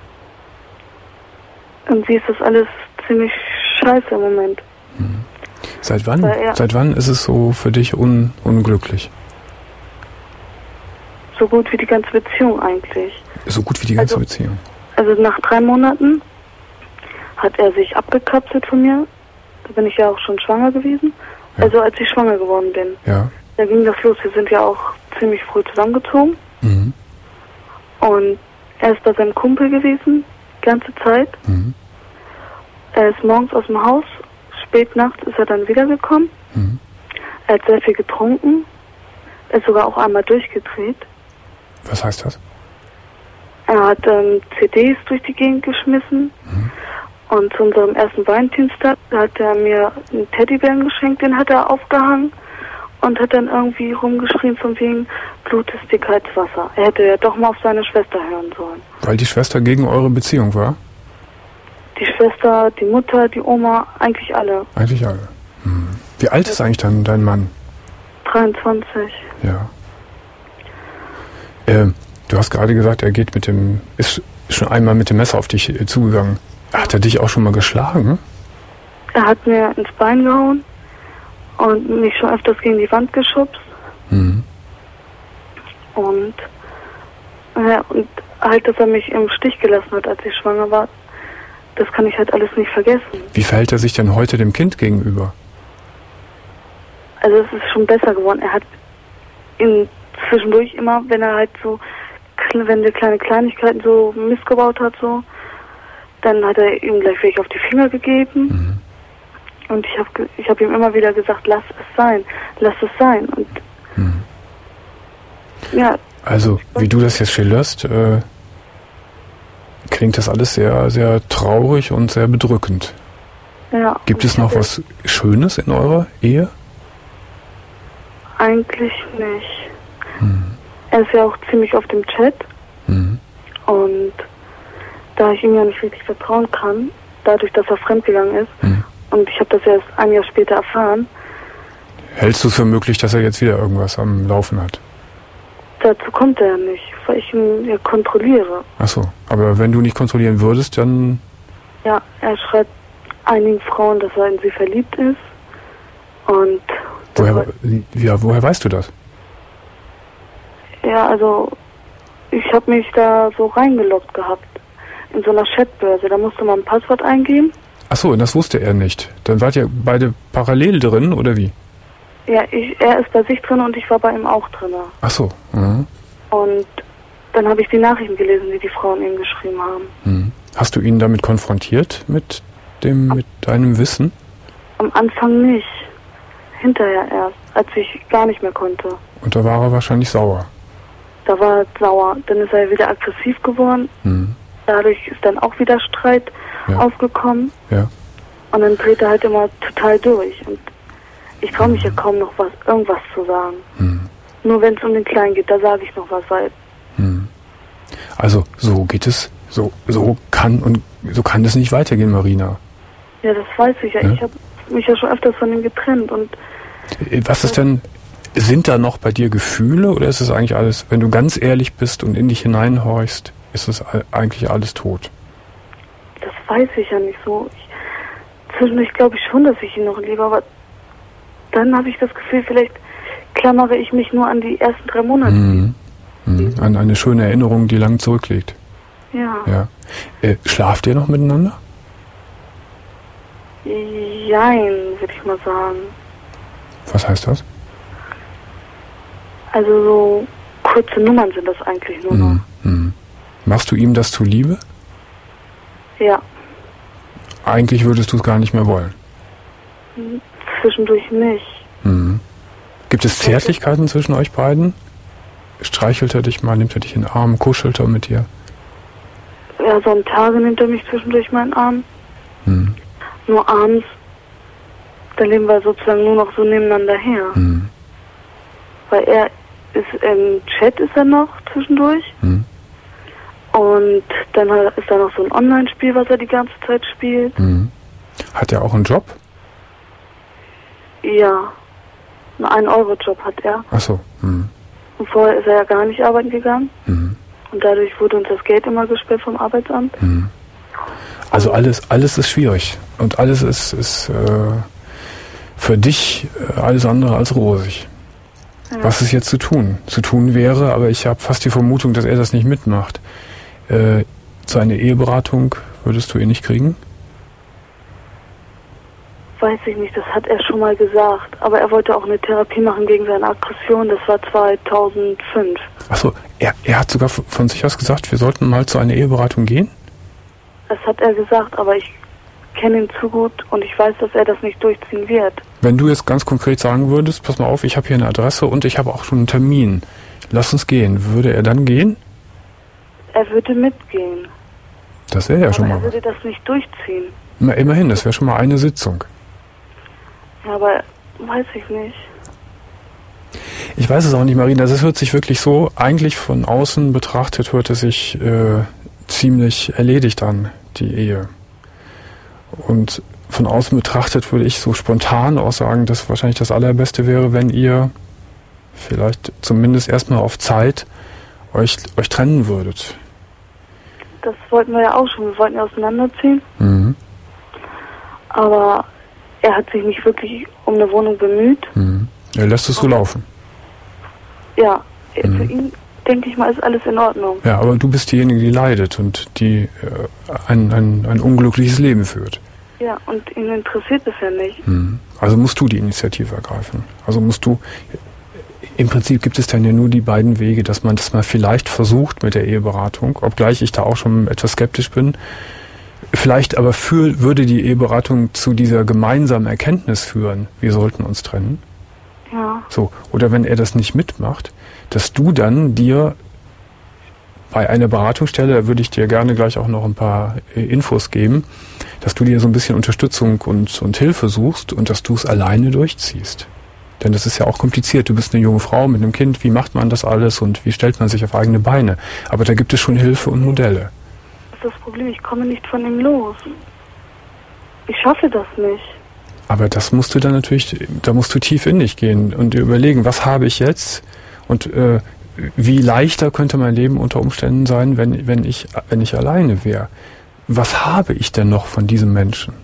Irgendwie ist das alles ziemlich scheiße im Moment. Mhm. Seit wann? Er, Seit wann ist es so für dich un, unglücklich? So gut wie die ganze Beziehung eigentlich. So gut wie die ganze also, Beziehung? Also nach drei Monaten hat er sich abgekapselt von mir. Da bin ich ja auch schon schwanger gewesen. Ja. Also als ich schwanger geworden bin. Ja. Da ging das los. Wir sind ja auch ziemlich früh zusammengezogen. Mhm. Und er ist bei seinem Kumpel gewesen, die ganze Zeit. Mhm. Er ist morgens aus dem Haus, spät nachts ist er dann wiedergekommen. Mhm. Er hat sehr viel getrunken. Er ist sogar auch einmal durchgedreht. Was heißt das? Er hat ähm, C Ds durch die Gegend geschmissen. Mhm. Und zu unserem ersten Valentinstag hat er mir einen Teddybären geschenkt, den hat er aufgehangen und hat dann irgendwie rumgeschrien von wegen Blut ist dicker als Wasser. Er hätte ja doch mal auf seine Schwester hören sollen. Weil die Schwester gegen eure Beziehung war? Die Schwester, die Mutter, die Oma, eigentlich alle. Eigentlich alle. Hm. Wie alt ist eigentlich dann dein Mann? dreiundzwanzig. Ja. Äh, du hast gerade gesagt, er geht mit dem, ist schon einmal mit dem Messer auf dich äh, zugegangen. Hat er dich auch schon mal geschlagen? Er hat mir ins Bein gehauen und mich schon öfters gegen die Wand geschubst. Mhm. Und, ja, und halt, dass er mich im Stich gelassen hat, als ich schwanger war, das kann ich halt alles nicht vergessen. Wie verhält er sich denn heute dem Kind gegenüber? Also es ist schon besser geworden. Er hat ihn zwischendurch immer, wenn er halt so, wenn wir kleine Kleinigkeiten so missgebaut hat, so, dann hat er ihm gleich welche auf die Finger gegeben. Mhm. Und ich habe ich hab ihm immer wieder gesagt, lass es sein, lass es sein. Und mhm. ja. Also, wie du das jetzt schilderst, äh, klingt das alles sehr, sehr traurig und sehr bedrückend. Ja. Gibt es noch was Schönes in eurer Ehe? Eigentlich nicht. Mhm. Er ist ja auch ziemlich auf dem Chat. Mhm. Und da ich ihm ja nicht wirklich vertrauen kann, dadurch, dass er fremdgegangen ist, hm. und ich habe das erst ein Jahr später erfahren. Hältst du es für möglich, dass er jetzt wieder irgendwas am Laufen hat? Dazu kommt er ja nicht, weil ich ihn ja kontrolliere. Ach so, aber wenn du nicht kontrollieren würdest, dann... Ja, er schreibt einigen Frauen, dass er in sie verliebt ist. Und... Woher, ja, woher weißt du das? Ja, also ich habe mich da so reingeloggt gehabt. In so einer Chatbörse. Da musste man ein Passwort eingeben. Ach so, und das wusste er nicht. Dann wart ihr beide parallel drin, oder wie? Ja, ich, er ist bei sich drin und ich war bei ihm auch drin. Ach so. Mhm. Und dann habe ich die Nachrichten gelesen, die die Frauen ihm geschrieben haben. Mhm. Hast du ihn damit konfrontiert, mit dem, mit deinem Wissen? Am Anfang nicht. Hinterher erst, als ich gar nicht mehr konnte. Und da war er wahrscheinlich sauer. Da war er sauer. Dann ist er wieder aggressiv geworden. Mhm. Dadurch ist dann auch wieder Streit ja. aufgekommen. Ja. Und dann dreht er halt immer total durch. Und ich traue mich mhm. ja kaum noch was, irgendwas zu sagen. Mhm. Nur wenn es um den Kleinen geht, da sage ich noch was. Weil mhm. Also so geht es, so, so kann und so kann es nicht weitergehen, Marina. Ja, das weiß ich ja. ja? Ich habe mich ja schon öfters von ihm getrennt. Und was ist denn, sind da noch bei dir Gefühle oder ist es eigentlich alles, wenn du ganz ehrlich bist und in dich hineinhorchst, ist es eigentlich alles tot? Das weiß ich ja nicht so. Ich, zwischendurch glaube ich schon, dass ich ihn noch liebe, aber dann habe ich das Gefühl, vielleicht klammere ich mich nur an die ersten drei Monate. Mhm. Mhm. An eine schöne Erinnerung, die lang zurückliegt. Ja. ja. Äh, schlaft ihr noch miteinander? Jein, würde ich mal sagen. Was heißt das? Also so kurze Nummern sind das eigentlich nur noch. Mhm. Mhm. Machst du ihm das zuliebe? Ja. Eigentlich würdest du es gar nicht mehr wollen? Zwischendurch nicht. Mhm. Gibt es Zärtlichkeiten zwischen euch beiden? Streichelt er dich mal, nimmt er dich in den Arm, kuschelt er mit dir? Ja, so am Tage nimmt er mich zwischendurch meinen Arm. Mhm. Nur abends, da leben wir sozusagen nur noch so nebeneinander her. Mhm. Weil er ist im Chat ist er noch zwischendurch. Mhm. Und dann ist da noch so ein Online-Spiel, was er die ganze Zeit spielt. Mhm. Hat er auch einen Job? Ja. Einen ein-Euro-Job hat er. Ach so. Mhm. Und vorher ist er ja gar nicht arbeiten gegangen. Mhm. Und dadurch wurde uns das Geld immer gesperrt vom Arbeitsamt. Mhm. Also alles, alles ist schwierig. Und alles ist, ist äh, für dich äh, alles andere als rosig. Ja. Was ist jetzt zu tun? Zu tun wäre, aber ich habe fast die Vermutung, dass er das nicht mitmacht. Äh, so eine Eheberatung würdest du ihn nicht kriegen? Weiß ich nicht, das hat er schon mal gesagt. Aber er wollte auch eine Therapie machen gegen seine Aggression. Das war zweitausendfünf. Achso, er, er hat sogar von sich aus gesagt, wir sollten mal zu einer Eheberatung gehen? Das hat er gesagt, aber ich kenne ihn zu gut und ich weiß, dass er das nicht durchziehen wird. Wenn du jetzt ganz konkret sagen würdest, pass mal auf, ich habe hier eine Adresse und ich habe auch schon einen Termin. Lass uns gehen. Würde er dann gehen? Er würde mitgehen. Das wäre ja aber schon mal er würde was. das nicht durchziehen. Na, immerhin, das wäre schon mal eine Sitzung. Ja, aber weiß ich nicht. Ich weiß es auch nicht, Marina. Das hört sich wirklich so, eigentlich von außen betrachtet, hört es sich äh, ziemlich erledigt an, die Ehe. Und von außen betrachtet würde ich so spontan auch sagen, dass wahrscheinlich das Allerbeste wäre, wenn ihr vielleicht zumindest erstmal auf Zeit euch, euch trennen würdet. Das wollten wir ja auch schon. Wir wollten ja auseinanderziehen. Mhm. Aber er hat sich nicht wirklich um eine Wohnung bemüht. Mhm. Er lässt es so laufen. Ja, Mhm. für ihn, denke ich mal, ist alles in Ordnung. Ja, aber du bist diejenige, die leidet und die äh, ein, ein, ein unglückliches Leben führt. Ja, und ihn interessiert es ja nicht. Mhm. Also musst du die Initiative ergreifen. Also musst du, im Prinzip gibt es dann ja nur die beiden Wege, dass man das mal vielleicht versucht mit der Eheberatung, obgleich ich da auch schon etwas skeptisch bin. Vielleicht aber für, würde die Eheberatung zu dieser gemeinsamen Erkenntnis führen, wir sollten uns trennen. Ja. So, oder wenn er das nicht mitmacht, dass du dann dir bei einer Beratungsstelle, da würde ich dir gerne gleich auch noch ein paar äh, Infos geben, dass du dir so ein bisschen Unterstützung und, und Hilfe suchst und dass du es alleine durchziehst. Denn das ist ja auch kompliziert. Du bist eine junge Frau mit einem Kind. Wie macht man das alles und wie stellt man sich auf eigene Beine? Aber da gibt es schon Hilfe und Modelle. Das ist das Problem. Ich komme nicht von ihm los. Ich schaffe das nicht. Aber das musst du dann natürlich, da musst du tief in dich gehen und dir überlegen, was habe ich jetzt und äh, wie leichter könnte mein Leben unter Umständen sein, wenn, wenn, ich, wenn ich alleine wäre. Was habe ich denn noch von diesem Menschen?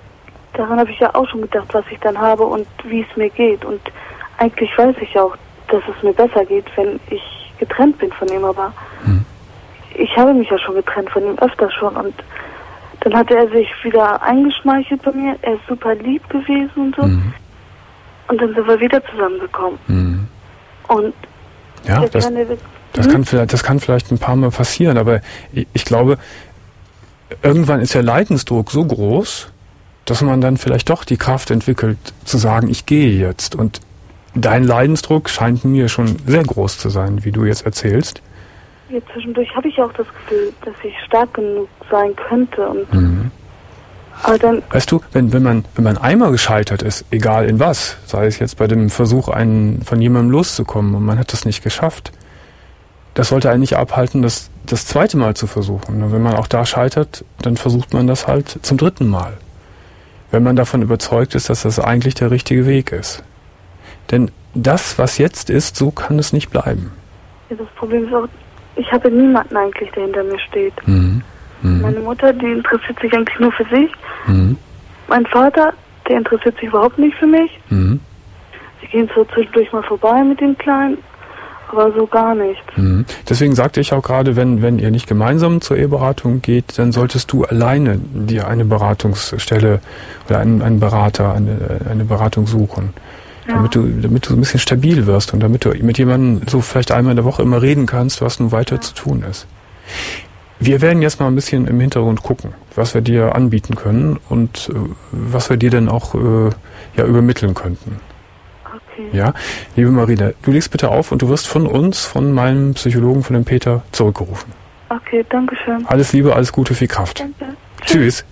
Daran habe ich ja auch schon gedacht, was ich dann habe und wie es mir geht. Und eigentlich weiß ich auch, dass es mir besser geht, wenn ich getrennt bin von ihm, aber hm. ich habe mich ja schon getrennt von ihm, öfter schon, und dann hatte er sich wieder eingeschmeichelt bei mir, er ist super lieb gewesen und so, hm. und dann sind wir wieder zusammengekommen. Hm. Und ja, das, kleine, das, hm? kann vielleicht, das kann vielleicht ein paar Mal passieren, aber ich, ich glaube, irgendwann ist der Leidensdruck so groß, dass man dann vielleicht doch die Kraft entwickelt, zu sagen, ich gehe jetzt. Und dein Leidensdruck scheint mir schon sehr groß zu sein, wie du jetzt erzählst. Ja, zwischendurch habe ich auch das Gefühl, dass ich stark genug sein könnte. Und mhm. aber dann, weißt du, wenn, wenn man wenn man einmal gescheitert ist, egal in was, sei es jetzt bei dem Versuch, einen von jemandem loszukommen und man hat das nicht geschafft, das sollte einen nicht abhalten, das das zweite Mal zu versuchen. Und wenn man auch da scheitert, dann versucht man das halt zum dritten Mal. Wenn man davon überzeugt ist, dass das eigentlich der richtige Weg ist. Denn das, was jetzt ist, so kann es nicht bleiben. Ja, das Problem ist auch, ich habe niemanden eigentlich, der hinter mir steht. Mhm. Mhm. Meine Mutter, die interessiert sich eigentlich nur für sich. Mhm. Mein Vater, der interessiert sich überhaupt nicht für mich. Mhm. Sie gehen so zwischendurch mal vorbei mit dem Kleinen, aber so gar nichts. Mhm. Deswegen sagte ich auch gerade, wenn, wenn ihr nicht gemeinsam zur Eheberatung geht, dann solltest du alleine dir eine Beratungsstelle oder einen, einen Berater, eine, eine Beratung suchen. Ja. Damit du, damit du so ein bisschen stabil wirst und damit du mit jemandem so vielleicht einmal in der Woche immer reden kannst, was nun weiter ja. zu tun ist. Wir werden jetzt mal ein bisschen im Hintergrund gucken, was wir dir anbieten können und äh, was wir dir dann auch äh, ja, übermitteln könnten. Okay. Ja, liebe Marina, du legst bitte auf und du wirst von uns, von meinem Psychologen, von dem Peter, zurückgerufen. Okay, danke schön. Alles Liebe, alles Gute, viel Kraft. Danke. Tschüss.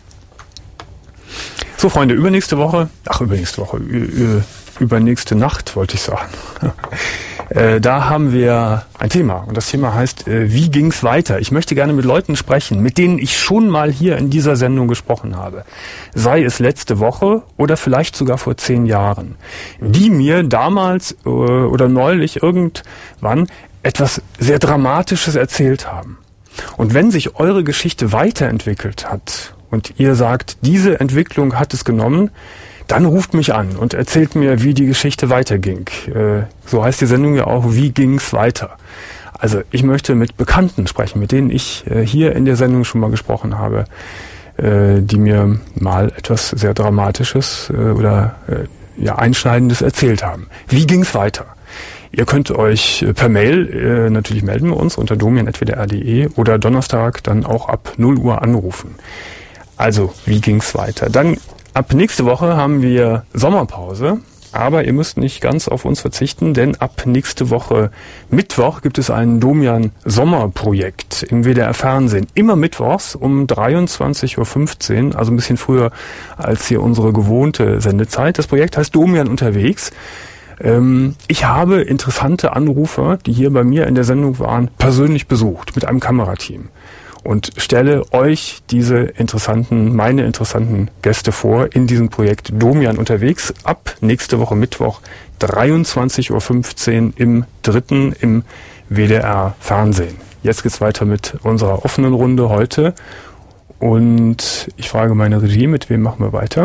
So, Freunde, übernächste Woche, ach, übernächste Woche, übernächste Nacht, wollte ich sagen. äh, da haben wir ein Thema und das Thema heißt, äh, wie ging's weiter? Ich möchte gerne mit Leuten sprechen, mit denen ich schon mal hier in dieser Sendung gesprochen habe. Sei es letzte Woche oder vielleicht sogar vor zehn Jahren. Die mir damals äh, oder neulich irgendwann etwas sehr Dramatisches erzählt haben. Und wenn sich eure Geschichte weiterentwickelt hat und ihr sagt, diese Entwicklung hat es genommen, dann ruft mich an und erzählt mir, wie die Geschichte weiterging. Äh, so heißt die Sendung ja auch, wie ging's weiter? Also ich möchte mit Bekannten sprechen, mit denen ich äh, hier in der Sendung schon mal gesprochen habe, äh, die mir mal etwas sehr Dramatisches äh, oder äh, ja Einschneidendes erzählt haben. Wie ging's weiter? Ihr könnt euch per Mail äh, natürlich melden bei uns unter domian at w d r punkt d e oder Donnerstag dann auch ab null Uhr anrufen. Also, wie ging's weiter? Dann ab nächste Woche haben wir Sommerpause, aber ihr müsst nicht ganz auf uns verzichten, denn ab nächste Woche Mittwoch gibt es ein Domian Sommerprojekt im W D R Fernsehen. Immer mittwochs um dreiundzwanzig Uhr fünfzehn, also ein bisschen früher als hier unsere gewohnte Sendezeit. Das Projekt heißt Domian unterwegs. Ähm, ich habe interessante Anrufer, die hier bei mir in der Sendung waren, persönlich besucht mit einem Kamerateam. Und stelle euch diese interessanten, meine interessanten Gäste vor in diesem Projekt Domian unterwegs ab nächste Woche Mittwoch dreiundzwanzig Uhr fünfzehn im dritten im W D R Fernsehen. Jetzt geht's weiter mit unserer offenen Runde heute und ich frage meine Regie, mit wem machen wir weiter?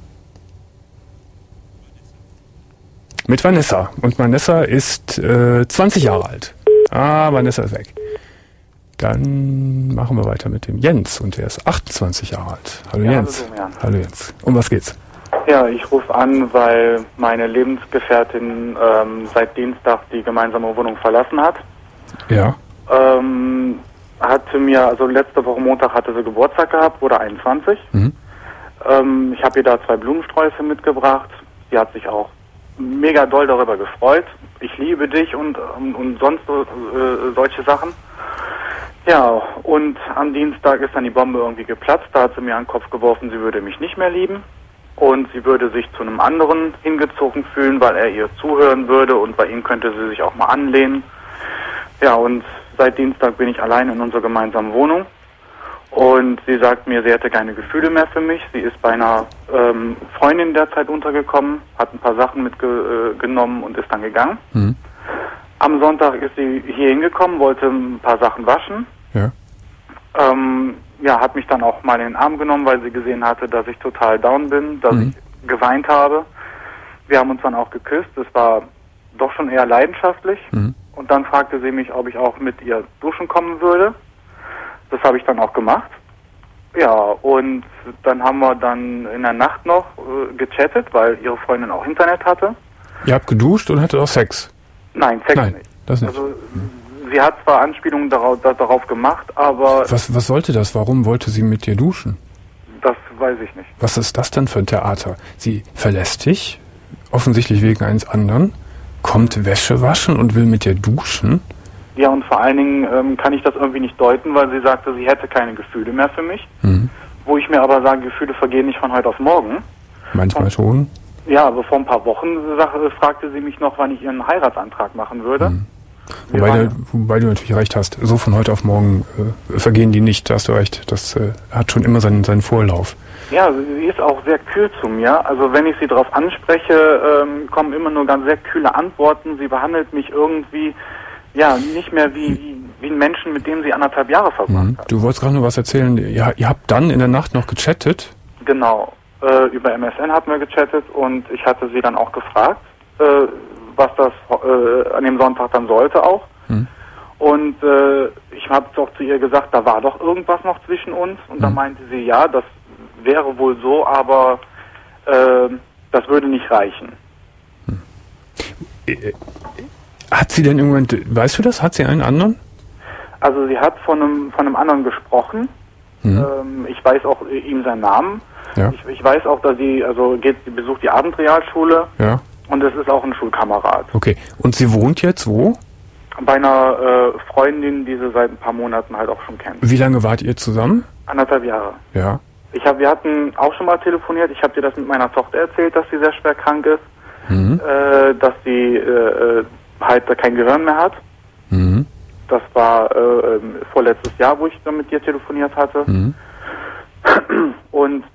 Mit Vanessa. Und Vanessa ist äh, zwanzig Jahre alt. Ah, Vanessa ist weg. Dann machen wir weiter mit dem Jens und der ist achtundzwanzig Jahre alt. Hallo ja, Jens. Hallo, hallo Jens. Um was geht's? Ja, ich rufe an, weil meine Lebensgefährtin ähm, seit Dienstag die gemeinsame Wohnung verlassen hat. Ja. Ähm, hatte mir, also letzte Woche Montag hatte sie Geburtstag gehabt, wurde einundzwanzig. Mhm. Ähm, ich habe ihr da zwei Blumensträuße mitgebracht. Sie hat sich auch mega doll darüber gefreut. Ich liebe dich und, und, und sonst so, äh, solche Sachen. Ja, und am Dienstag ist dann die Bombe irgendwie geplatzt. Da hat sie mir an den Kopf geworfen, sie würde mich nicht mehr lieben. Und sie würde sich zu einem anderen hingezogen fühlen, weil er ihr zuhören würde und bei ihm könnte sie sich auch mal anlehnen. Ja, und seit Dienstag bin ich allein in unserer gemeinsamen Wohnung. Und sie sagt mir, sie hätte keine Gefühle mehr für mich. Sie ist bei einer ähm, Freundin derzeit untergekommen, hat ein paar Sachen mitgenommen äh, und ist dann gegangen. Mhm. Am Sonntag ist sie hier hingekommen, wollte ein paar Sachen waschen. Ja. Ähm, ja, hat mich dann auch mal in den Arm genommen, weil sie gesehen hatte, dass ich total down bin, dass mhm. ich geweint habe. Wir haben uns dann auch geküsst. Es war doch schon eher leidenschaftlich. Mhm. Und dann fragte sie mich, ob ich auch mit ihr duschen kommen würde. Das habe ich dann auch gemacht. Ja, und dann haben wir dann in der Nacht noch äh, gechattet, weil ihre Freundin auch Internet hatte. Ihr habt geduscht und hattet auch Sex? Nein, Sex Nein, nicht. das nicht. Also sie hat zwar Anspielungen darauf, darauf gemacht, aber... Was, was sollte das? Warum wollte sie mit dir duschen? Das weiß ich nicht. Was ist das denn für ein Theater? Sie verlässt dich, offensichtlich wegen eines anderen, kommt Wäsche waschen und will mit dir duschen? Ja, und vor allen Dingen ähm, kann ich das irgendwie nicht deuten, weil sie sagte, sie hätte keine Gefühle mehr für mich. Mhm. Wo ich mir aber sage, Gefühle vergehen nicht von heute auf morgen. Manchmal schon. Ja, aber vor ein paar Wochen sag, fragte sie mich noch, wann ich ihren Heiratsantrag machen würde. Mhm. Wobei, du, wobei du natürlich recht hast, so von heute auf morgen äh, vergehen die nicht, da hast du recht. Das äh, hat schon immer seinen, seinen Vorlauf. Ja, sie ist auch sehr kühl zu mir. Also wenn ich sie darauf anspreche, ähm, kommen immer nur ganz sehr kühle Antworten. Sie behandelt mich irgendwie, ja, nicht mehr wie, wie, wie ein Menschen, mit dem sie anderthalb Jahre verbracht Mhm. hat. Du wolltest gerade noch was erzählen. Ihr, ihr habt dann in der Nacht noch gechattet? Genau. Äh, über M S N hatten wir gechattet und ich hatte sie dann auch gefragt, äh, was das äh, an dem Sonntag dann sollte auch. Mhm. Und äh, ich habe doch zu ihr gesagt, da war doch irgendwas noch zwischen uns. Und mhm. dann meinte sie, ja, das wäre wohl so, aber äh, das würde nicht reichen. Mhm. Hat sie denn irgendwann, weißt du das, hat sie einen anderen? Also sie hat von einem, von einem anderen gesprochen. Mhm. Ähm, ich weiß auch ihm seinen Namen. Ja. Ich, ich weiß auch, dass sie, also geht, sie besucht die Abendrealschule. Ja. Und es ist auch ein Schulkamerad. Okay. Und sie wohnt jetzt wo? Bei einer äh, Freundin, die sie seit ein paar Monaten halt auch schon kennt. Wie lange wart ihr zusammen? Anderthalb Jahre. Ja. Ich hab, wir hatten auch schon mal telefoniert. Ich habe dir das mit meiner Tochter erzählt, dass sie sehr schwer krank ist. Mhm. Äh, dass sie äh, halt kein Gehirn mehr hat. Mhm. Das war äh, vorletztes Jahr, wo ich dann mit dir telefoniert hatte. Mhm. Und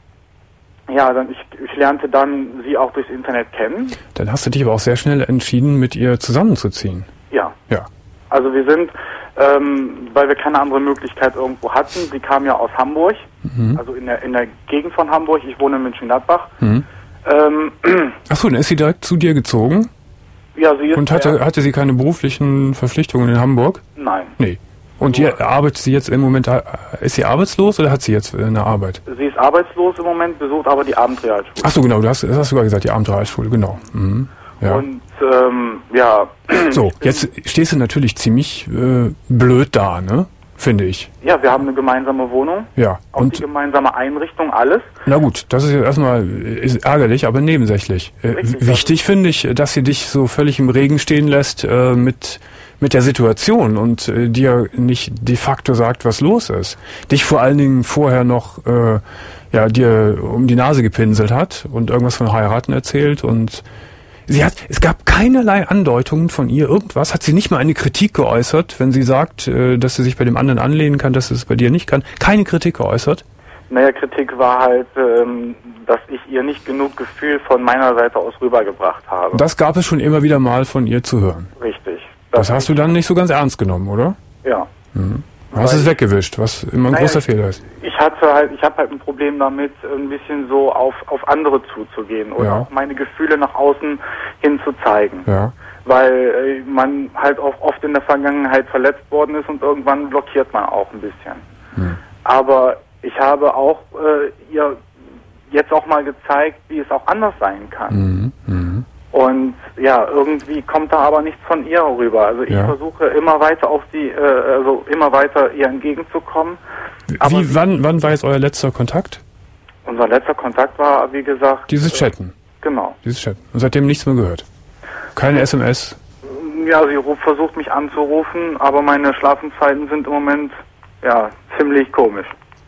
ja, dann ich, ich lernte dann sie auch durchs Internet kennen. Dann hast du dich aber auch sehr schnell entschieden, mit ihr zusammenzuziehen. Ja. Ja. Also wir sind, ähm, weil wir keine andere Möglichkeit irgendwo hatten, sie kam ja aus Hamburg, Mhm. also in der in der Gegend von Hamburg, ich wohne in Mönchengladbach. Mhm. Ähm, Achso, dann ist sie direkt zu dir gezogen? ja, sie ist... Und hatte, der, hatte sie keine beruflichen Verpflichtungen in Hamburg? Nein. Nee. Und hier arbeitet sie jetzt im Moment, ist sie arbeitslos oder hat sie jetzt eine Arbeit? Sie ist arbeitslos im Moment, besucht aber die Abendrealschule. Ach so, genau, du hast, das hast du sogar gesagt, die Abendrealschule, genau. Mhm. Ja. Und ähm, ja... So, jetzt stehst du natürlich ziemlich äh, blöd da, ne? Finde ich. Ja, wir haben eine gemeinsame Wohnung, Ja. auch Und die gemeinsame Einrichtung, alles. na gut, das ist jetzt erstmal ist ärgerlich, aber nebensächlich. Äh, Richtig, wichtig finde ich, dass sie dich so völlig im Regen stehen lässt äh, mit mit der Situation und äh, dir nicht de facto sagt, was los ist. Dich vor allen Dingen vorher noch äh, ja dir um die Nase gepinselt hat und irgendwas von heiraten erzählt und sie hat, es gab keinerlei Andeutungen von ihr, irgendwas, hat sie nicht mal eine Kritik geäußert, wenn sie sagt, äh, dass sie sich bei dem anderen anlehnen kann, dass sie es bei dir nicht kann, keine Kritik geäußert. Naja, Kritik war halt, ähm, dass ich ihr nicht genug Gefühl von meiner Seite aus rübergebracht habe. Das gab es schon immer wieder mal von ihr zu hören. Richtig. Das hast du dann nicht so ganz ernst genommen, oder? Ja. Mhm. Du hast es weggewischt, was immer ein Naja, großer ich- Fehler ist. Ich hatte halt, ich habe halt ein Problem damit, ein bisschen so auf, auf andere zuzugehen oder Ja. auch meine Gefühle nach außen hin zu zeigen. Ja. Weil äh, man halt auch oft in der Vergangenheit verletzt worden ist und irgendwann blockiert man auch ein bisschen. Hm. Aber ich habe auch äh, ihr jetzt auch mal gezeigt, wie es auch anders sein kann. Mhm. Mhm. Und ja, irgendwie kommt da aber nichts von ihr rüber. Also ich Ja. versuche immer weiter auf sie, äh, also immer weiter ihr entgegenzukommen. Aber Wie, wann, wann war jetzt euer letzter Kontakt? unser letzter Kontakt war, wie gesagt... Dieses äh, Chatten. Genau. Dieses Chatten. Und seitdem nichts mehr gehört. Keine S M S. Ja, sie ruf, versucht mich anzurufen, aber meine Schlafenszeiten sind im Moment, ja, ziemlich komisch.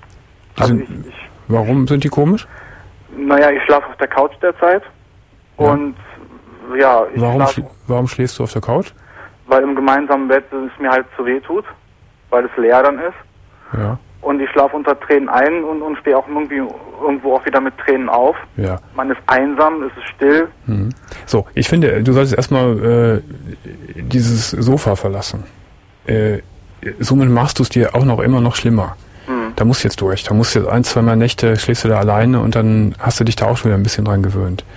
Die Also sind, ich, ich, warum sind die komisch? naja, ich schlafe auf der Couch derzeit. Ja. Und ja, ich Warum, schlafe, schl- warum schläfst du auf der Couch? weil im gemeinsamen Bett es mir halt zu weh tut, weil es leer dann ist. Ja. Und ich schlafe unter Tränen ein und, und stehe auch irgendwie irgendwo auch wieder mit Tränen auf. Ja. Man ist einsam, es ist still. Mhm. So, ich finde, du solltest erstmal äh, dieses Sofa verlassen. Äh, somit machst du es dir auch noch immer noch schlimmer. Mhm. Da musst du jetzt durch. Da musst du jetzt ein, zweimal Nächte, schläfst du da alleine und dann hast du dich da auch schon wieder ein bisschen dran gewöhnt. Mhm.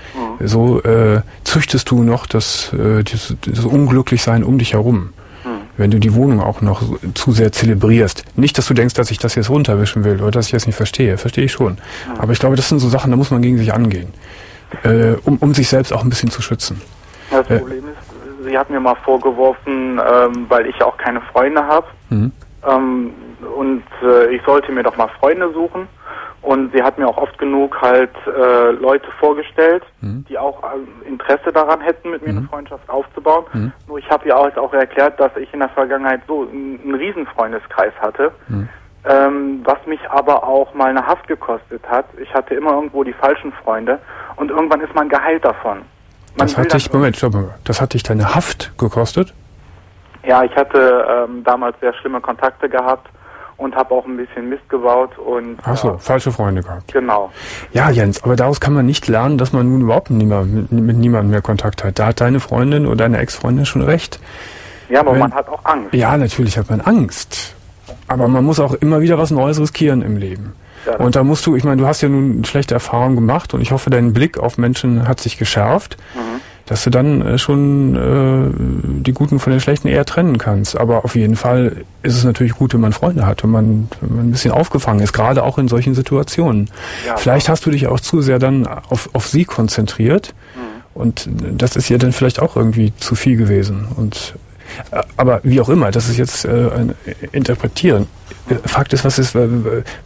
so äh, züchtest du noch das, äh, das, das Unglücklichsein um dich herum. Hm. Wenn du die Wohnung auch noch so, zu sehr zelebrierst. Nicht, dass du denkst, dass ich das jetzt runterwischen will oder dass ich das nicht verstehe. Verstehe ich schon. Hm. Aber ich glaube, das sind so Sachen, da muss man gegen sich angehen. Äh, um, um sich selbst auch ein bisschen zu schützen. Das äh, Problem ist, sie hat mir mal vorgeworfen, ähm, weil ich auch keine Freunde habe. Mhm. Ähm, und äh, ich sollte mir doch mal Freunde suchen. Und sie hat mir auch oft genug halt äh, Leute vorgestellt, mhm. die auch äh, Interesse daran hätten, mit mir mhm. eine Freundschaft aufzubauen. Mhm. Nur ich habe ihr auch, auch erklärt, dass ich in der Vergangenheit so einen, einen Riesenfreundeskreis hatte, mhm. ähm, was mich aber auch mal eine Haft gekostet hat. Ich hatte immer irgendwo die falschen Freunde und irgendwann ist man geheilt davon. Man das hat dich, Moment, stopp mal, das hat dich deine Haft gekostet? Ja, ich hatte ähm, damals sehr schlimme Kontakte gehabt. Und habe auch ein bisschen Mist gebaut und... Ach so, ja, falsche Freunde gehabt. Genau. Ja, Jens, aber daraus kann man nicht lernen, dass man nun überhaupt niemand, mit, mit niemandem mehr Kontakt hat. Da hat deine Freundin oder deine Ex-Freundin schon recht. Ja, aber Wenn, man hat auch Angst. Ja, natürlich hat man Angst. Aber man muss auch immer wieder was Neues riskieren im Leben. Ja, und da musst du, ich meine, du hast ja nun schlechte Erfahrungen gemacht und ich hoffe, dein Blick auf Menschen hat sich geschärft. Mhm. Dass du dann äh, schon äh, die Guten von den Schlechten eher trennen kannst. Aber auf jeden Fall ist es natürlich gut, wenn man Freunde hat und man, wenn man ein bisschen aufgefangen ist, gerade auch in solchen Situationen. Ja, vielleicht hast du dich auch zu sehr dann auf, auf sie konzentriert mhm. und das ist ja dann vielleicht auch irgendwie zu viel gewesen. Und äh, aber wie auch immer, das ist jetzt äh, ein Interpretieren. Fakt ist, was ist, äh,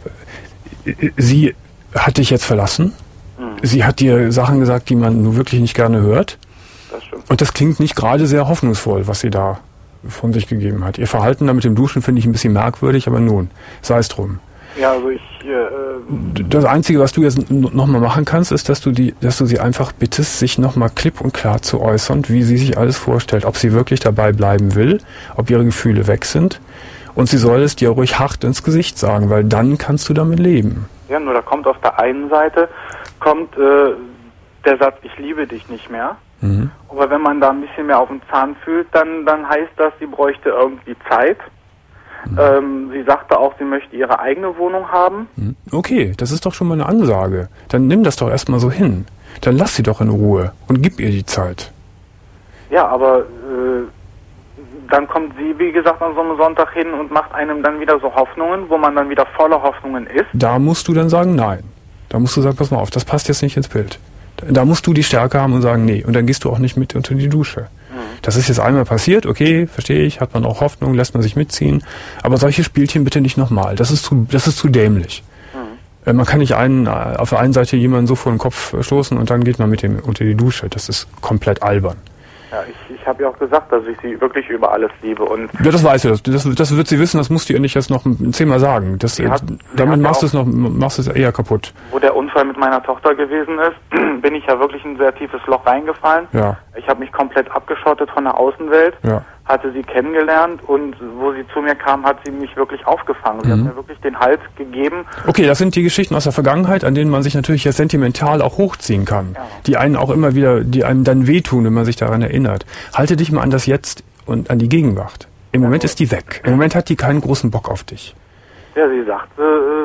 äh, sie hat dich jetzt verlassen. Mhm. Sie hat dir Sachen gesagt, die man nur wirklich nicht gerne hört. Das stimmt. Und das klingt nicht gerade sehr hoffnungsvoll, was sie da von sich gegeben hat. Ihr Verhalten da mit dem Duschen finde ich ein bisschen merkwürdig, aber nun, sei es drum. Ja, also ich... Äh, das Einzige, was du jetzt nochmal machen kannst, ist, dass du die, dass du sie einfach bittest, sich nochmal klipp und klar zu äußern, wie sie sich alles vorstellt, ob sie wirklich dabei bleiben will, ob ihre Gefühle weg sind. Und sie soll es dir ruhig hart ins Gesicht sagen, weil dann kannst du damit leben. Ja, nur da kommt auf der einen Seite, kommt äh, der Satz, ich liebe dich nicht mehr. Mhm. Aber wenn man da ein bisschen mehr auf den Zahn fühlt, dann, dann heißt das, sie bräuchte irgendwie Zeit. Mhm. Ähm, sie sagte auch, sie möchte ihre eigene Wohnung haben. Okay, das ist doch schon mal eine Ansage. Dann nimm das doch erstmal so hin. Dann lass sie doch in Ruhe und gib ihr die Zeit. Ja, aber äh, dann kommt sie, wie gesagt, an so einem Sonntag hin und macht einem dann wieder so Hoffnungen, wo man dann wieder voller Hoffnungen ist. Da musst du dann sagen, nein. Da musst du sagen, pass mal auf, das passt jetzt nicht ins Bild. Da musst du die Stärke haben und sagen, nee. Und dann gehst du auch nicht mit unter die Dusche. Mhm. Das ist jetzt einmal passiert, okay, verstehe ich, hat man auch Hoffnung, lässt man sich mitziehen. Aber solche Spielchen bitte nicht nochmal. Das ist zu, das ist zu dämlich. Mhm. Äh, man kann nicht einen, auf der einen Seite jemanden so vor den Kopf stoßen und dann geht man mit dem unter die Dusche. Das ist komplett albern. Ja, ich, ich habe ja auch gesagt, dass ich sie wirklich über alles liebe. Und ja, das weiß sie. Das, das, das wird sie wissen, das musst du ihr nicht jetzt noch zehnmal sagen. Das, hat, damit machst du es noch, machst du es eher kaputt. Wo der Unfall mit meiner Tochter gewesen ist, bin ich ja wirklich in ein sehr tiefes Loch reingefallen. Ja. Ich habe mich komplett abgeschottet von der Außenwelt, ja. hatte sie kennengelernt und wo sie zu mir kam, hat sie mich wirklich aufgefangen. Sie mhm. hat mir wirklich den Halt gegeben. Okay, das sind die Geschichten aus der Vergangenheit, an denen man sich natürlich jetzt sentimental auch hochziehen kann. Ja. Die einen auch immer wieder, die einem dann wehtun, wenn man sich daran erinnert. Halte dich mal an das Jetzt und an die Gegenwart. Im Moment ist die weg. Im Moment hat die keinen großen Bock auf dich. Ja, sie sagte,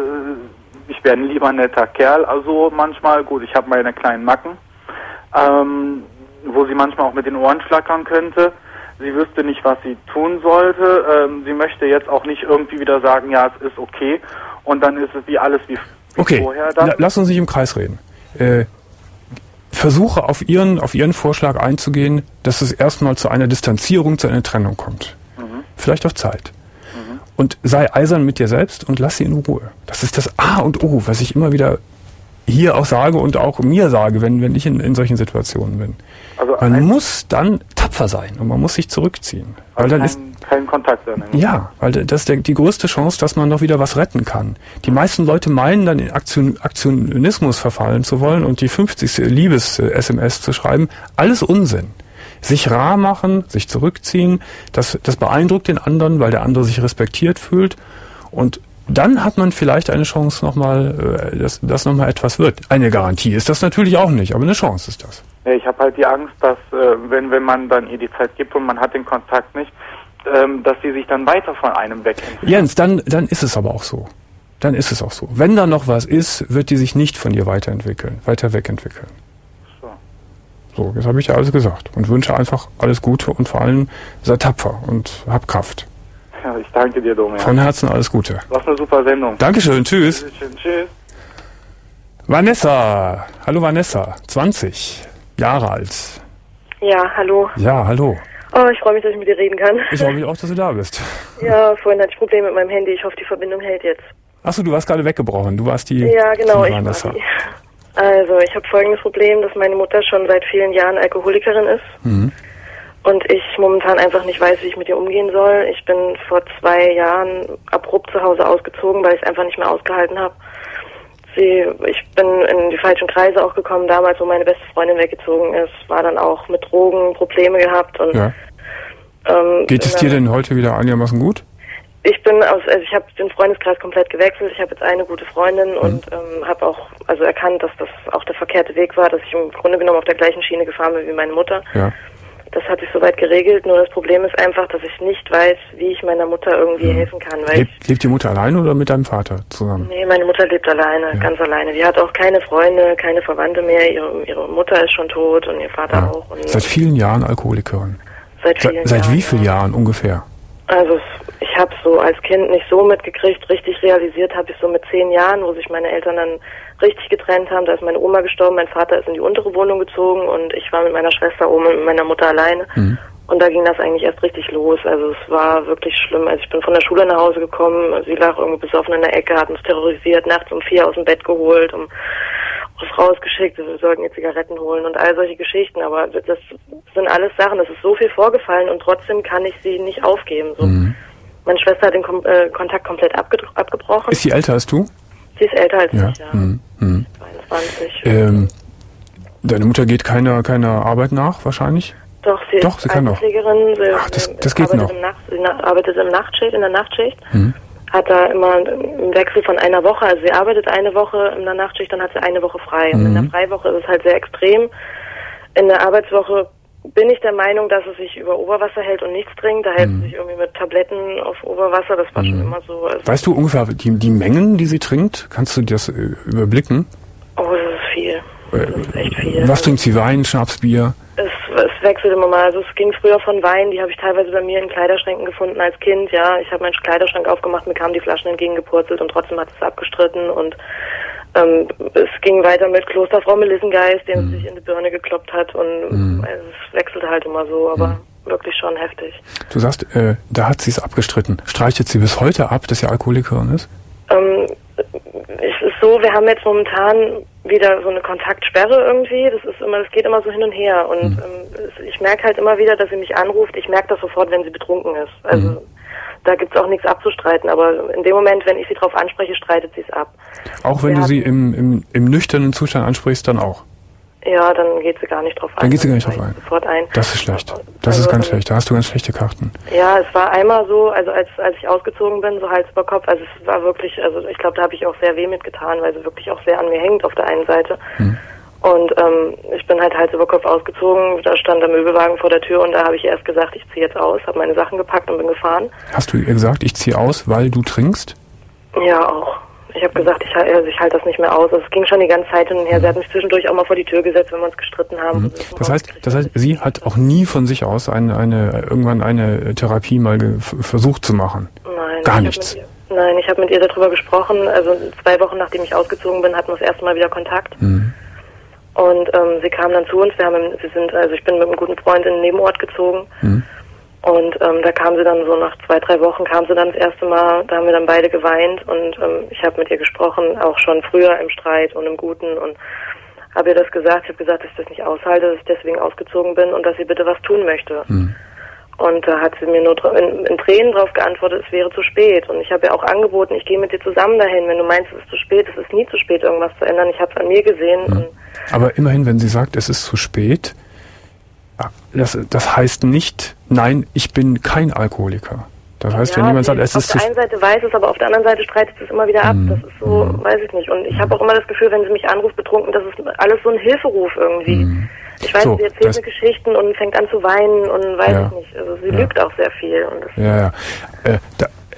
äh, ich wäre ein lieber netter Kerl. Also manchmal, gut, ich habe meine kleinen Macken, ähm, wo sie manchmal auch mit den Ohren schlackern könnte. Sie wüsste nicht, was sie tun sollte. Ähm, sie möchte jetzt auch nicht irgendwie wieder sagen, ja, es ist okay. Und dann ist es wie alles wie, wie okay. vorher. Dann. La- lass uns nicht im Kreis reden. Äh, versuche auf ihren, auf ihren Vorschlag einzugehen, dass es erstmal zu einer Distanzierung, zu einer Trennung kommt. Mhm. Vielleicht auf Zeit. Mhm. Und sei eisern mit dir selbst und lass sie in Ruhe. Das ist das A und O, was ich immer wieder hier auch sage und auch mir sage, wenn, wenn ich in, in solchen Situationen bin. Also man muss dann tapfer sein und man muss sich zurückziehen. Weil dann kein, ist kein Kontakt sein. Ja, weil das ist der, die größte Chance, dass man noch wieder was retten kann. Die meisten Leute meinen dann in Aktion, Aktionismus verfallen zu wollen und die fünfzigste Liebes-S M S zu schreiben. Alles Unsinn. Sich rar machen, sich zurückziehen, das, das beeindruckt den anderen, weil der andere sich respektiert fühlt und dann hat man vielleicht eine Chance nochmal, dass das nochmal etwas wird. Eine Garantie ist das natürlich auch nicht, aber eine Chance ist das. Ja, ich habe halt die Angst, dass äh, wenn wenn man dann ihr die Zeit gibt und man hat den Kontakt nicht, ähm, dass sie sich dann weiter von einem wegentwickelt. Jens, dann dann ist es aber auch so. Dann ist es auch so. Wenn da noch was ist, wird die sich nicht von dir weiterentwickeln, weiter wegentwickeln. So. So, jetzt habe ich ja alles gesagt und wünsche einfach alles Gute und vor allem sei tapfer und hab Kraft. Ja, ich danke dir, Domian. Von Herzen alles Gute. Was eine super Sendung. Dankeschön, tschüss. Dankeschön, tschüss. Vanessa, hallo Vanessa, zwanzig Jahre alt. Ja, hallo. Ja, hallo. Oh, ich freue mich, dass ich mit dir reden kann. Ich freue mich auch, dass du da bist. Ja, vorhin hatte ich Probleme mit meinem Handy. Ich hoffe, die Verbindung hält jetzt. Achso, du warst gerade weggebrochen. Du warst die, ja, genau, die ich Vanessa. war die. Also, ich habe folgendes Problem, dass meine Mutter schon seit vielen Jahren Alkoholikerin ist. Mhm. Und ich momentan einfach nicht weiß, wie ich mit ihr umgehen soll. Ich bin vor zwei Jahren abrupt zu Hause ausgezogen, weil ich es einfach nicht mehr ausgehalten habe. Sie, ich bin in die falschen Kreise auch gekommen, damals, wo meine beste Freundin weggezogen ist, war dann auch mit Drogen Probleme gehabt. Und, ja. ähm, Geht es dir denn heute wieder einigermaßen gut? Ich bin aus, also ich habe den Freundeskreis komplett gewechselt. Ich habe jetzt eine gute Freundin mhm. und ähm, habe auch also erkannt, dass das auch der verkehrte Weg war, dass ich im Grunde genommen auf der gleichen Schiene gefahren bin wie meine Mutter. Ja. Das hat sich soweit geregelt, nur das Problem ist einfach, dass ich nicht weiß, wie ich meiner Mutter irgendwie mhm. helfen kann. Weil Leb, ich, lebt die Mutter alleine oder mit deinem Vater zusammen? Nee, meine Mutter lebt alleine, ja. ganz alleine. Die hat auch keine Freunde, keine Verwandte mehr. Ihre, ihre Mutter ist schon tot und ihr Vater ja. auch. Und seit vielen Jahren Alkoholikerin? Seit vielen Seit Jahren, wie vielen ja. Jahren ungefähr? Also ich habe so als Kind nicht so mitgekriegt, richtig realisiert habe ich so mit zehn Jahren, wo sich meine Eltern dann richtig getrennt haben. Da ist meine Oma gestorben, mein Vater ist in die untere Wohnung gezogen und ich war mit meiner Schwester oben und mit meiner Mutter alleine. Mhm. Und da ging das eigentlich erst richtig los. Also es war wirklich schlimm. Also ich bin von der Schule nach Hause gekommen, sie lag irgendwo besoffen in der Ecke, hat uns terrorisiert, nachts um vier aus dem Bett geholt, um uns rausgeschickt, wir sollten ihr Zigaretten holen und all solche Geschichten. Aber das sind alles Sachen, es ist so viel vorgefallen und trotzdem kann ich sie nicht aufgeben. So. Mhm. Meine Schwester hat den Kom äh, Kontakt komplett abge abgebrochen. Ist sie älter als du? Sie ist älter als ja. ich, ja. Mhm. Mhm. zweiundzwanzig. Ähm, deine Mutter geht keiner keiner Arbeit nach, wahrscheinlich? Doch, sie Doch, ist sie kann Altenpflegerin. Sie Ach, das, das geht noch. Im Nacht, sie arbeitet im Nachtschicht, in der Nachtschicht. Mhm. Hat da immer einen Wechsel von einer Woche. Also sie arbeitet eine Woche in der Nachtschicht, dann hat sie eine Woche frei. Mhm. Und in der Freiwoche ist es halt sehr extrem. In der Arbeitswoche bin ich der Meinung, dass es sich über Oberwasser hält und nichts trinkt. Da hält mhm. sie sich irgendwie mit Tabletten auf Oberwasser. Das war mhm. schon immer so. Also weißt du ungefähr die, die Mengen, die sie trinkt? Kannst du das äh, überblicken? Oh, das ist viel. Das ist echt viel. Was trinkt sie? Wein, Schnaps, Bier? Es, es wechselt immer mal. Also es ging früher von Wein, die habe ich teilweise bei mir in Kleiderschränken gefunden als Kind. Ja, ich habe meinen Kleiderschrank aufgemacht, mir kamen die Flaschen entgegengepurzelt und trotzdem hat es abgestritten. Und ähm, es ging weiter mit Klosterfrau Melissengeist, dem mm. sich in die Birne gekloppt hat. Und mm. also es wechselte halt immer so, aber mm. wirklich schon heftig. Du sagst, äh, da hat sie es abgestritten. Streitet sie bis heute ab, dass sie Alkoholikerin ist? Ähm, es ist so, wir haben jetzt momentan wieder so eine Kontaktsperre irgendwie. Das ist immer, das geht immer so hin und her. Und mhm. ähm, ich merke halt immer wieder, dass sie mich anruft. Ich merke das sofort, wenn sie betrunken ist. Also mhm. da gibt's auch nichts abzustreiten. Aber in dem Moment, wenn ich sie drauf anspreche, streitet sie es ab. Auch wenn wir du sie im, im, im nüchternen Zustand ansprichst, dann auch? Ja, dann geht sie gar nicht drauf ein. Dann geht sie gar nicht drauf ein. Sofort ein. Das ist schlecht. Das also, ist ganz schlecht. Da hast du ganz schlechte Karten. Ja, es war einmal so, also als als ich ausgezogen bin, so Hals über Kopf, also es war wirklich, also ich glaube, da habe ich auch sehr weh mitgetan, weil sie wirklich auch sehr an mir hängt auf der einen Seite. Hm. Und ähm, ich bin halt Hals über Kopf ausgezogen, da stand der Möbelwagen vor der Tür und da habe ich erst gesagt, ich ziehe jetzt aus, habe meine Sachen gepackt und bin gefahren. Hast du ihr gesagt, ich ziehe aus, weil du trinkst? Ja, auch. Ich habe gesagt, ich, also ich halte das nicht mehr aus. Also es ging schon die ganze Zeit hin und her. Sie hat mich zwischendurch auch mal vor die Tür gesetzt, wenn wir uns gestritten haben. Mhm. Das heißt, das heißt, sie hat auch nie von sich aus eine, eine irgendwann eine Therapie mal versucht zu machen? Nein. Gar nichts? Ihr, nein, ich habe mit ihr darüber gesprochen. Also zwei Wochen nachdem ich ausgezogen bin, hatten wir das erste Mal wieder Kontakt. Mhm. Und ähm, sie kam dann zu uns. Wir haben, sie sind, also ich bin mit einem guten Freund in den Nebenort gezogen. Mhm. Und ähm, da kam sie dann so nach zwei, drei Wochen, kam sie dann das erste Mal, da haben wir dann beide geweint und ähm, ich habe mit ihr gesprochen, auch schon früher im Streit und im Guten und habe ihr das gesagt. Ich habe gesagt, dass ich das nicht aushalte, dass ich deswegen ausgezogen bin und dass sie bitte was tun möchte. Mhm. Und da hat sie mir nur in, in Tränen drauf geantwortet, es wäre zu spät. Und ich habe ihr auch angeboten, ich gehe mit dir zusammen dahin, wenn du meinst, es ist zu spät, es ist nie zu spät, irgendwas zu ändern. Ich habe es an mir gesehen. Mhm. Und aber immerhin, wenn sie sagt, es ist zu spät, Das, das heißt nicht, nein, ich bin kein Alkoholiker. Das heißt, ja, wenn jemand sagt, es ist zu... Auf der einen Seite weiß es, aber auf der anderen Seite streitet es immer wieder ab. Mm. Das ist so, mm. weiß ich nicht. Und ich habe auch immer das Gefühl, wenn sie mich anruft, betrunken, das ist alles so ein Hilferuf irgendwie. Mm. Ich weiß, so, sie erzählt mir Geschichten und fängt an zu weinen und weiß ja, ich nicht. Also sie ja. lügt auch sehr viel. Und das ja, ja. Äh, da, äh,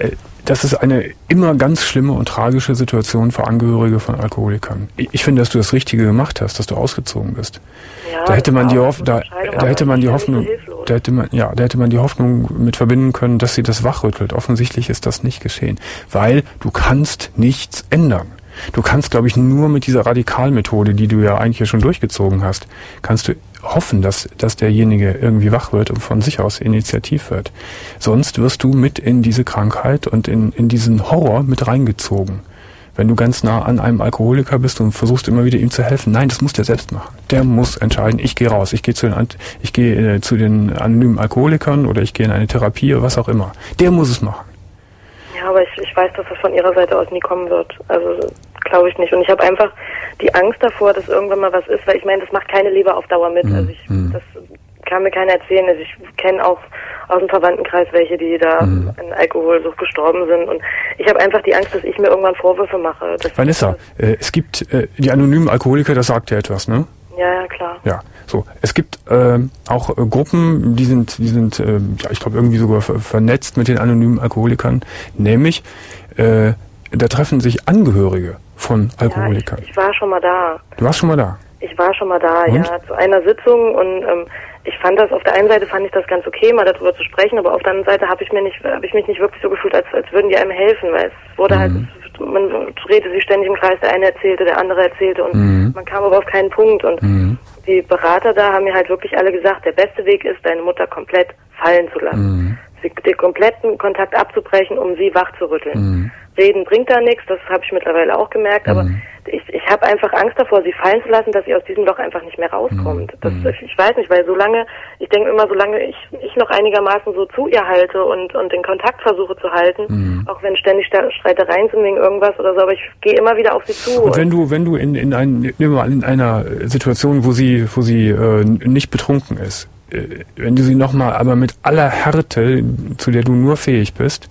das ist eine immer ganz schlimme und tragische Situation für Angehörige von Alkoholikern. Ich, ich finde, dass du das Richtige gemacht hast, dass du ausgezogen bist. Ja, da hätte man die Hoff- da, da hätte man die Hoffnung, da hätte man, ja, da hätte man die Hoffnung mit verbinden können, dass sie das wachrüttelt. Offensichtlich ist das nicht geschehen, weil du kannst nichts ändern. Du kannst, glaube ich, nur mit dieser Radikalmethode, die du ja eigentlich schon durchgezogen hast, kannst du hoffen, dass, dass derjenige irgendwie wach wird und von sich aus initiativ wird. Sonst wirst du mit in diese Krankheit und in, in diesen Horror mit reingezogen. Wenn du ganz nah an einem Alkoholiker bist und versuchst immer wieder ihm zu helfen. Nein, das muss der selbst machen. Der muss entscheiden, ich gehe raus, ich gehe zu den, ich gehe äh, zu den anonymen Alkoholikern oder ich gehe in eine Therapie oder was auch immer. Der muss es machen. Ja, aber ich, ich weiß, dass das von ihrer Seite aus nie kommen wird. Also glaube ich nicht. Und ich habe einfach die Angst davor, dass irgendwann mal was ist, weil ich meine, das macht keine Leber auf Dauer mit. Mhm. Also ich, das kann mir keiner erzählen. Also ich kenne auch aus dem Verwandtenkreis welche, die da mhm. an Alkoholsucht gestorben sind. Und ich habe einfach die Angst, dass ich mir irgendwann Vorwürfe mache. Vanessa, äh, es gibt äh, die anonymen Alkoholiker, das sagt ja etwas, ne? Ja, ja, klar. Ja, so. Es gibt äh, auch äh, Gruppen, die sind, die sind, äh, ja, ich glaube irgendwie sogar ver- vernetzt mit den anonymen Alkoholikern. Nämlich, äh, da treffen sich Angehörige von Alkoholikern. Ja, ich, ich war schon mal da. Du warst schon mal da? Ich war schon mal da, und? ja, zu einer Sitzung und ähm, ich fand das, auf der einen Seite fand ich das ganz okay, mal darüber zu sprechen, aber auf der anderen Seite habe ich mir nicht, habe ich mich nicht wirklich so gefühlt, als, als würden die einem helfen, weil es wurde mhm. halt, man drehte sich ständig im Kreis, der eine erzählte, der andere erzählte und mhm. man kam aber auf keinen Punkt und mhm. die Berater da haben mir halt wirklich alle gesagt, der beste Weg ist, deine Mutter komplett fallen zu lassen. Mhm. Sie, den kompletten Kontakt abzubrechen, um sie wach zu rütteln. Mhm. Reden bringt da nichts, das habe ich mittlerweile auch gemerkt, aber mhm. ich, ich habe einfach Angst davor, sie fallen zu lassen, dass sie aus diesem Loch einfach nicht mehr rauskommt. Das, ich weiß nicht, weil solange, ich denke immer, solange ich, ich noch einigermaßen so zu ihr halte und, und den Kontakt versuche zu halten, mhm. auch wenn ständig Streitereien sind wegen irgendwas oder so, aber ich gehe immer wieder auf sie zu. Und wenn du, wenn du in, in, ein, nehmen wir mal in einer Situation, wo sie, wo sie äh, nicht betrunken ist, äh, wenn du sie nochmal, aber mit aller Härte, zu der du nur fähig bist,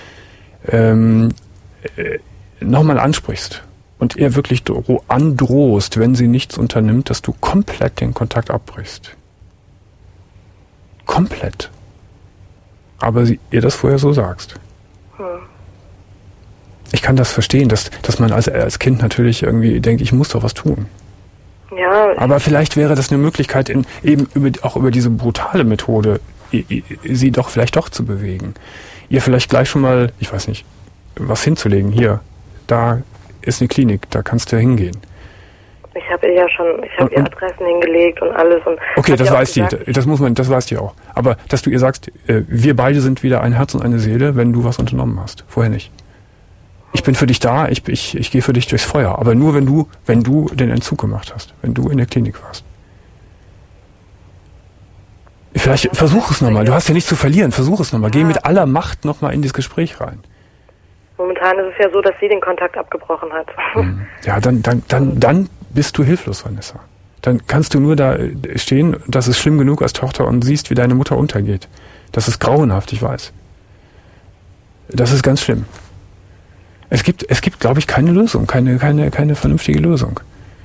ähm, äh, nochmal ansprichst und ihr wirklich dro- androhst, wenn sie nichts unternimmt, dass du komplett den Kontakt abbrichst. Komplett. Aber sie, ihr das vorher so sagst. Hm. Ich kann das verstehen, dass, dass man als, als Kind natürlich irgendwie denkt, ich muss doch was tun. Ja. Aber vielleicht wäre das eine Möglichkeit, in, eben über, auch über diese brutale Methode sie doch vielleicht doch zu bewegen. Ihr vielleicht gleich schon mal, ich weiß nicht, was hinzulegen. Hier, da ist eine Klinik, da kannst du hingehen. Ich habe ihr ja schon, ich habe ihr Adressen hingelegt und alles. Und okay, das weiß die, das muss man, das weiß die auch. Aber dass du ihr sagst, äh, wir beide sind wieder ein Herz und eine Seele, wenn du was unternommen hast. Vorher nicht. Ich bin für dich da, ich, ich, ich gehe für dich durchs Feuer. Aber nur wenn du, wenn du den Entzug gemacht hast, wenn du in der Klinik warst. Vielleicht versuch es nochmal. Du hast ja nichts zu verlieren. Versuch es nochmal. Geh mit aller Macht nochmal in das Gespräch rein. Momentan ist es ja so, dass sie den Kontakt abgebrochen hat. Ja, dann, dann, dann, dann bist du hilflos, Vanessa. Dann kannst du nur da stehen, das ist schlimm genug als Tochter und siehst, wie deine Mutter untergeht. Das ist grauenhaft, ich weiß. Das ist ganz schlimm. Es gibt, es gibt, glaube ich, keine Lösung, keine, keine, keine vernünftige Lösung.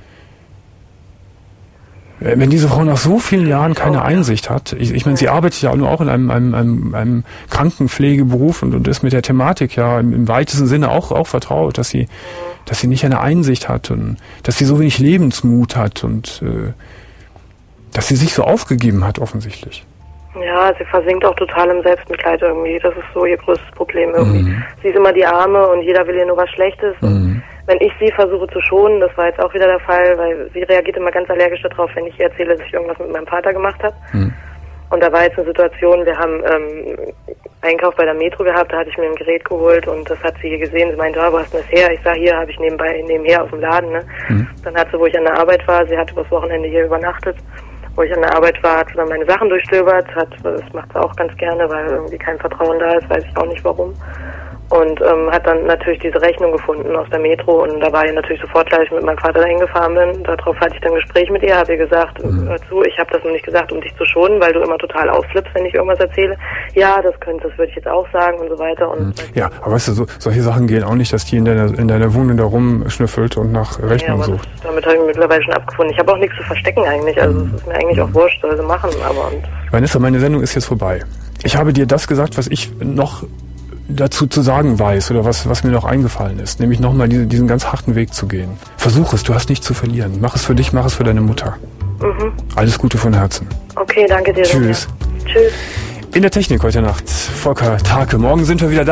Wenn diese Frau nach so vielen Jahren keine Einsicht hat, ich, ich meine, sie arbeitet ja nur auch in einem, einem, einem, einem Krankenpflegeberuf und, und ist mit der Thematik ja im, im weitesten Sinne auch, auch vertraut, dass sie, dass sie nicht eine Einsicht hat und dass sie so wenig Lebensmut hat und äh, dass sie sich so aufgegeben hat offensichtlich. Ja, sie versinkt auch total im Selbstmitleid irgendwie. Das ist so ihr größtes Problem irgendwie. Mhm. Sie ist immer die Arme und jeder will ihr nur was Schlechtes. Mhm. Wenn ich sie versuche zu schonen, das war jetzt auch wieder der Fall, weil sie reagiert immer ganz allergisch darauf, wenn ich ihr erzähle, dass ich irgendwas mit meinem Vater gemacht habe. Mhm. Und da war jetzt eine Situation, wir haben ähm, Einkauf bei der Metro gehabt, da hatte ich mir ein Gerät geholt und das hat sie hier gesehen. Sie meinte, ah, wo hast du das her? Ich sag, hier habe ich nebenbei nebenher aus dem Laden. Ne? Mhm. Dann hat sie, wo ich an der Arbeit war, sie hat übers Wochenende hier übernachtet, wo ich an der Arbeit war, hat sie dann meine Sachen durchstöbert. Hat, das macht sie auch ganz gerne, weil irgendwie kein Vertrauen da ist, weiß ich auch nicht warum. Und ähm, hat dann natürlich diese Rechnung gefunden aus der Metro und da war ich natürlich sofort, gleich mit meinem Vater dahin gefahren bin. Darauf hatte ich dann ein Gespräch mit ihr, habe ihr gesagt, mhm. hör zu, ich habe das noch nicht gesagt, um dich zu schonen, weil du immer total ausflippst, wenn ich irgendwas erzähle. Ja, das könnte, das würde ich jetzt auch sagen und so weiter. Und mhm. Ja, aber weißt du, so, solche Sachen gehen auch nicht, dass die in deiner, in deiner Wohnung da rumschnüffelt und nach Rechnung ja, sucht. Das, damit habe ich mittlerweile schon abgefunden. Ich habe auch nichts zu verstecken eigentlich, also es mhm. ist mir eigentlich mhm. auch wurscht, soll sie machen, aber... Und Vanessa, meine Sendung ist jetzt vorbei. Ich habe dir das gesagt, was ich noch dazu zu sagen weiß oder was, was mir noch eingefallen ist, nämlich nochmal diesen, diesen ganz harten Weg zu gehen. Versuch es, du hast nichts zu verlieren. Mach es für dich, mach es für deine Mutter. Mhm. Alles Gute von Herzen. Okay, danke dir. Tschüss. Tschüss. In der Technik heute Nacht, Volker Tarke. Morgen sind wir wieder da.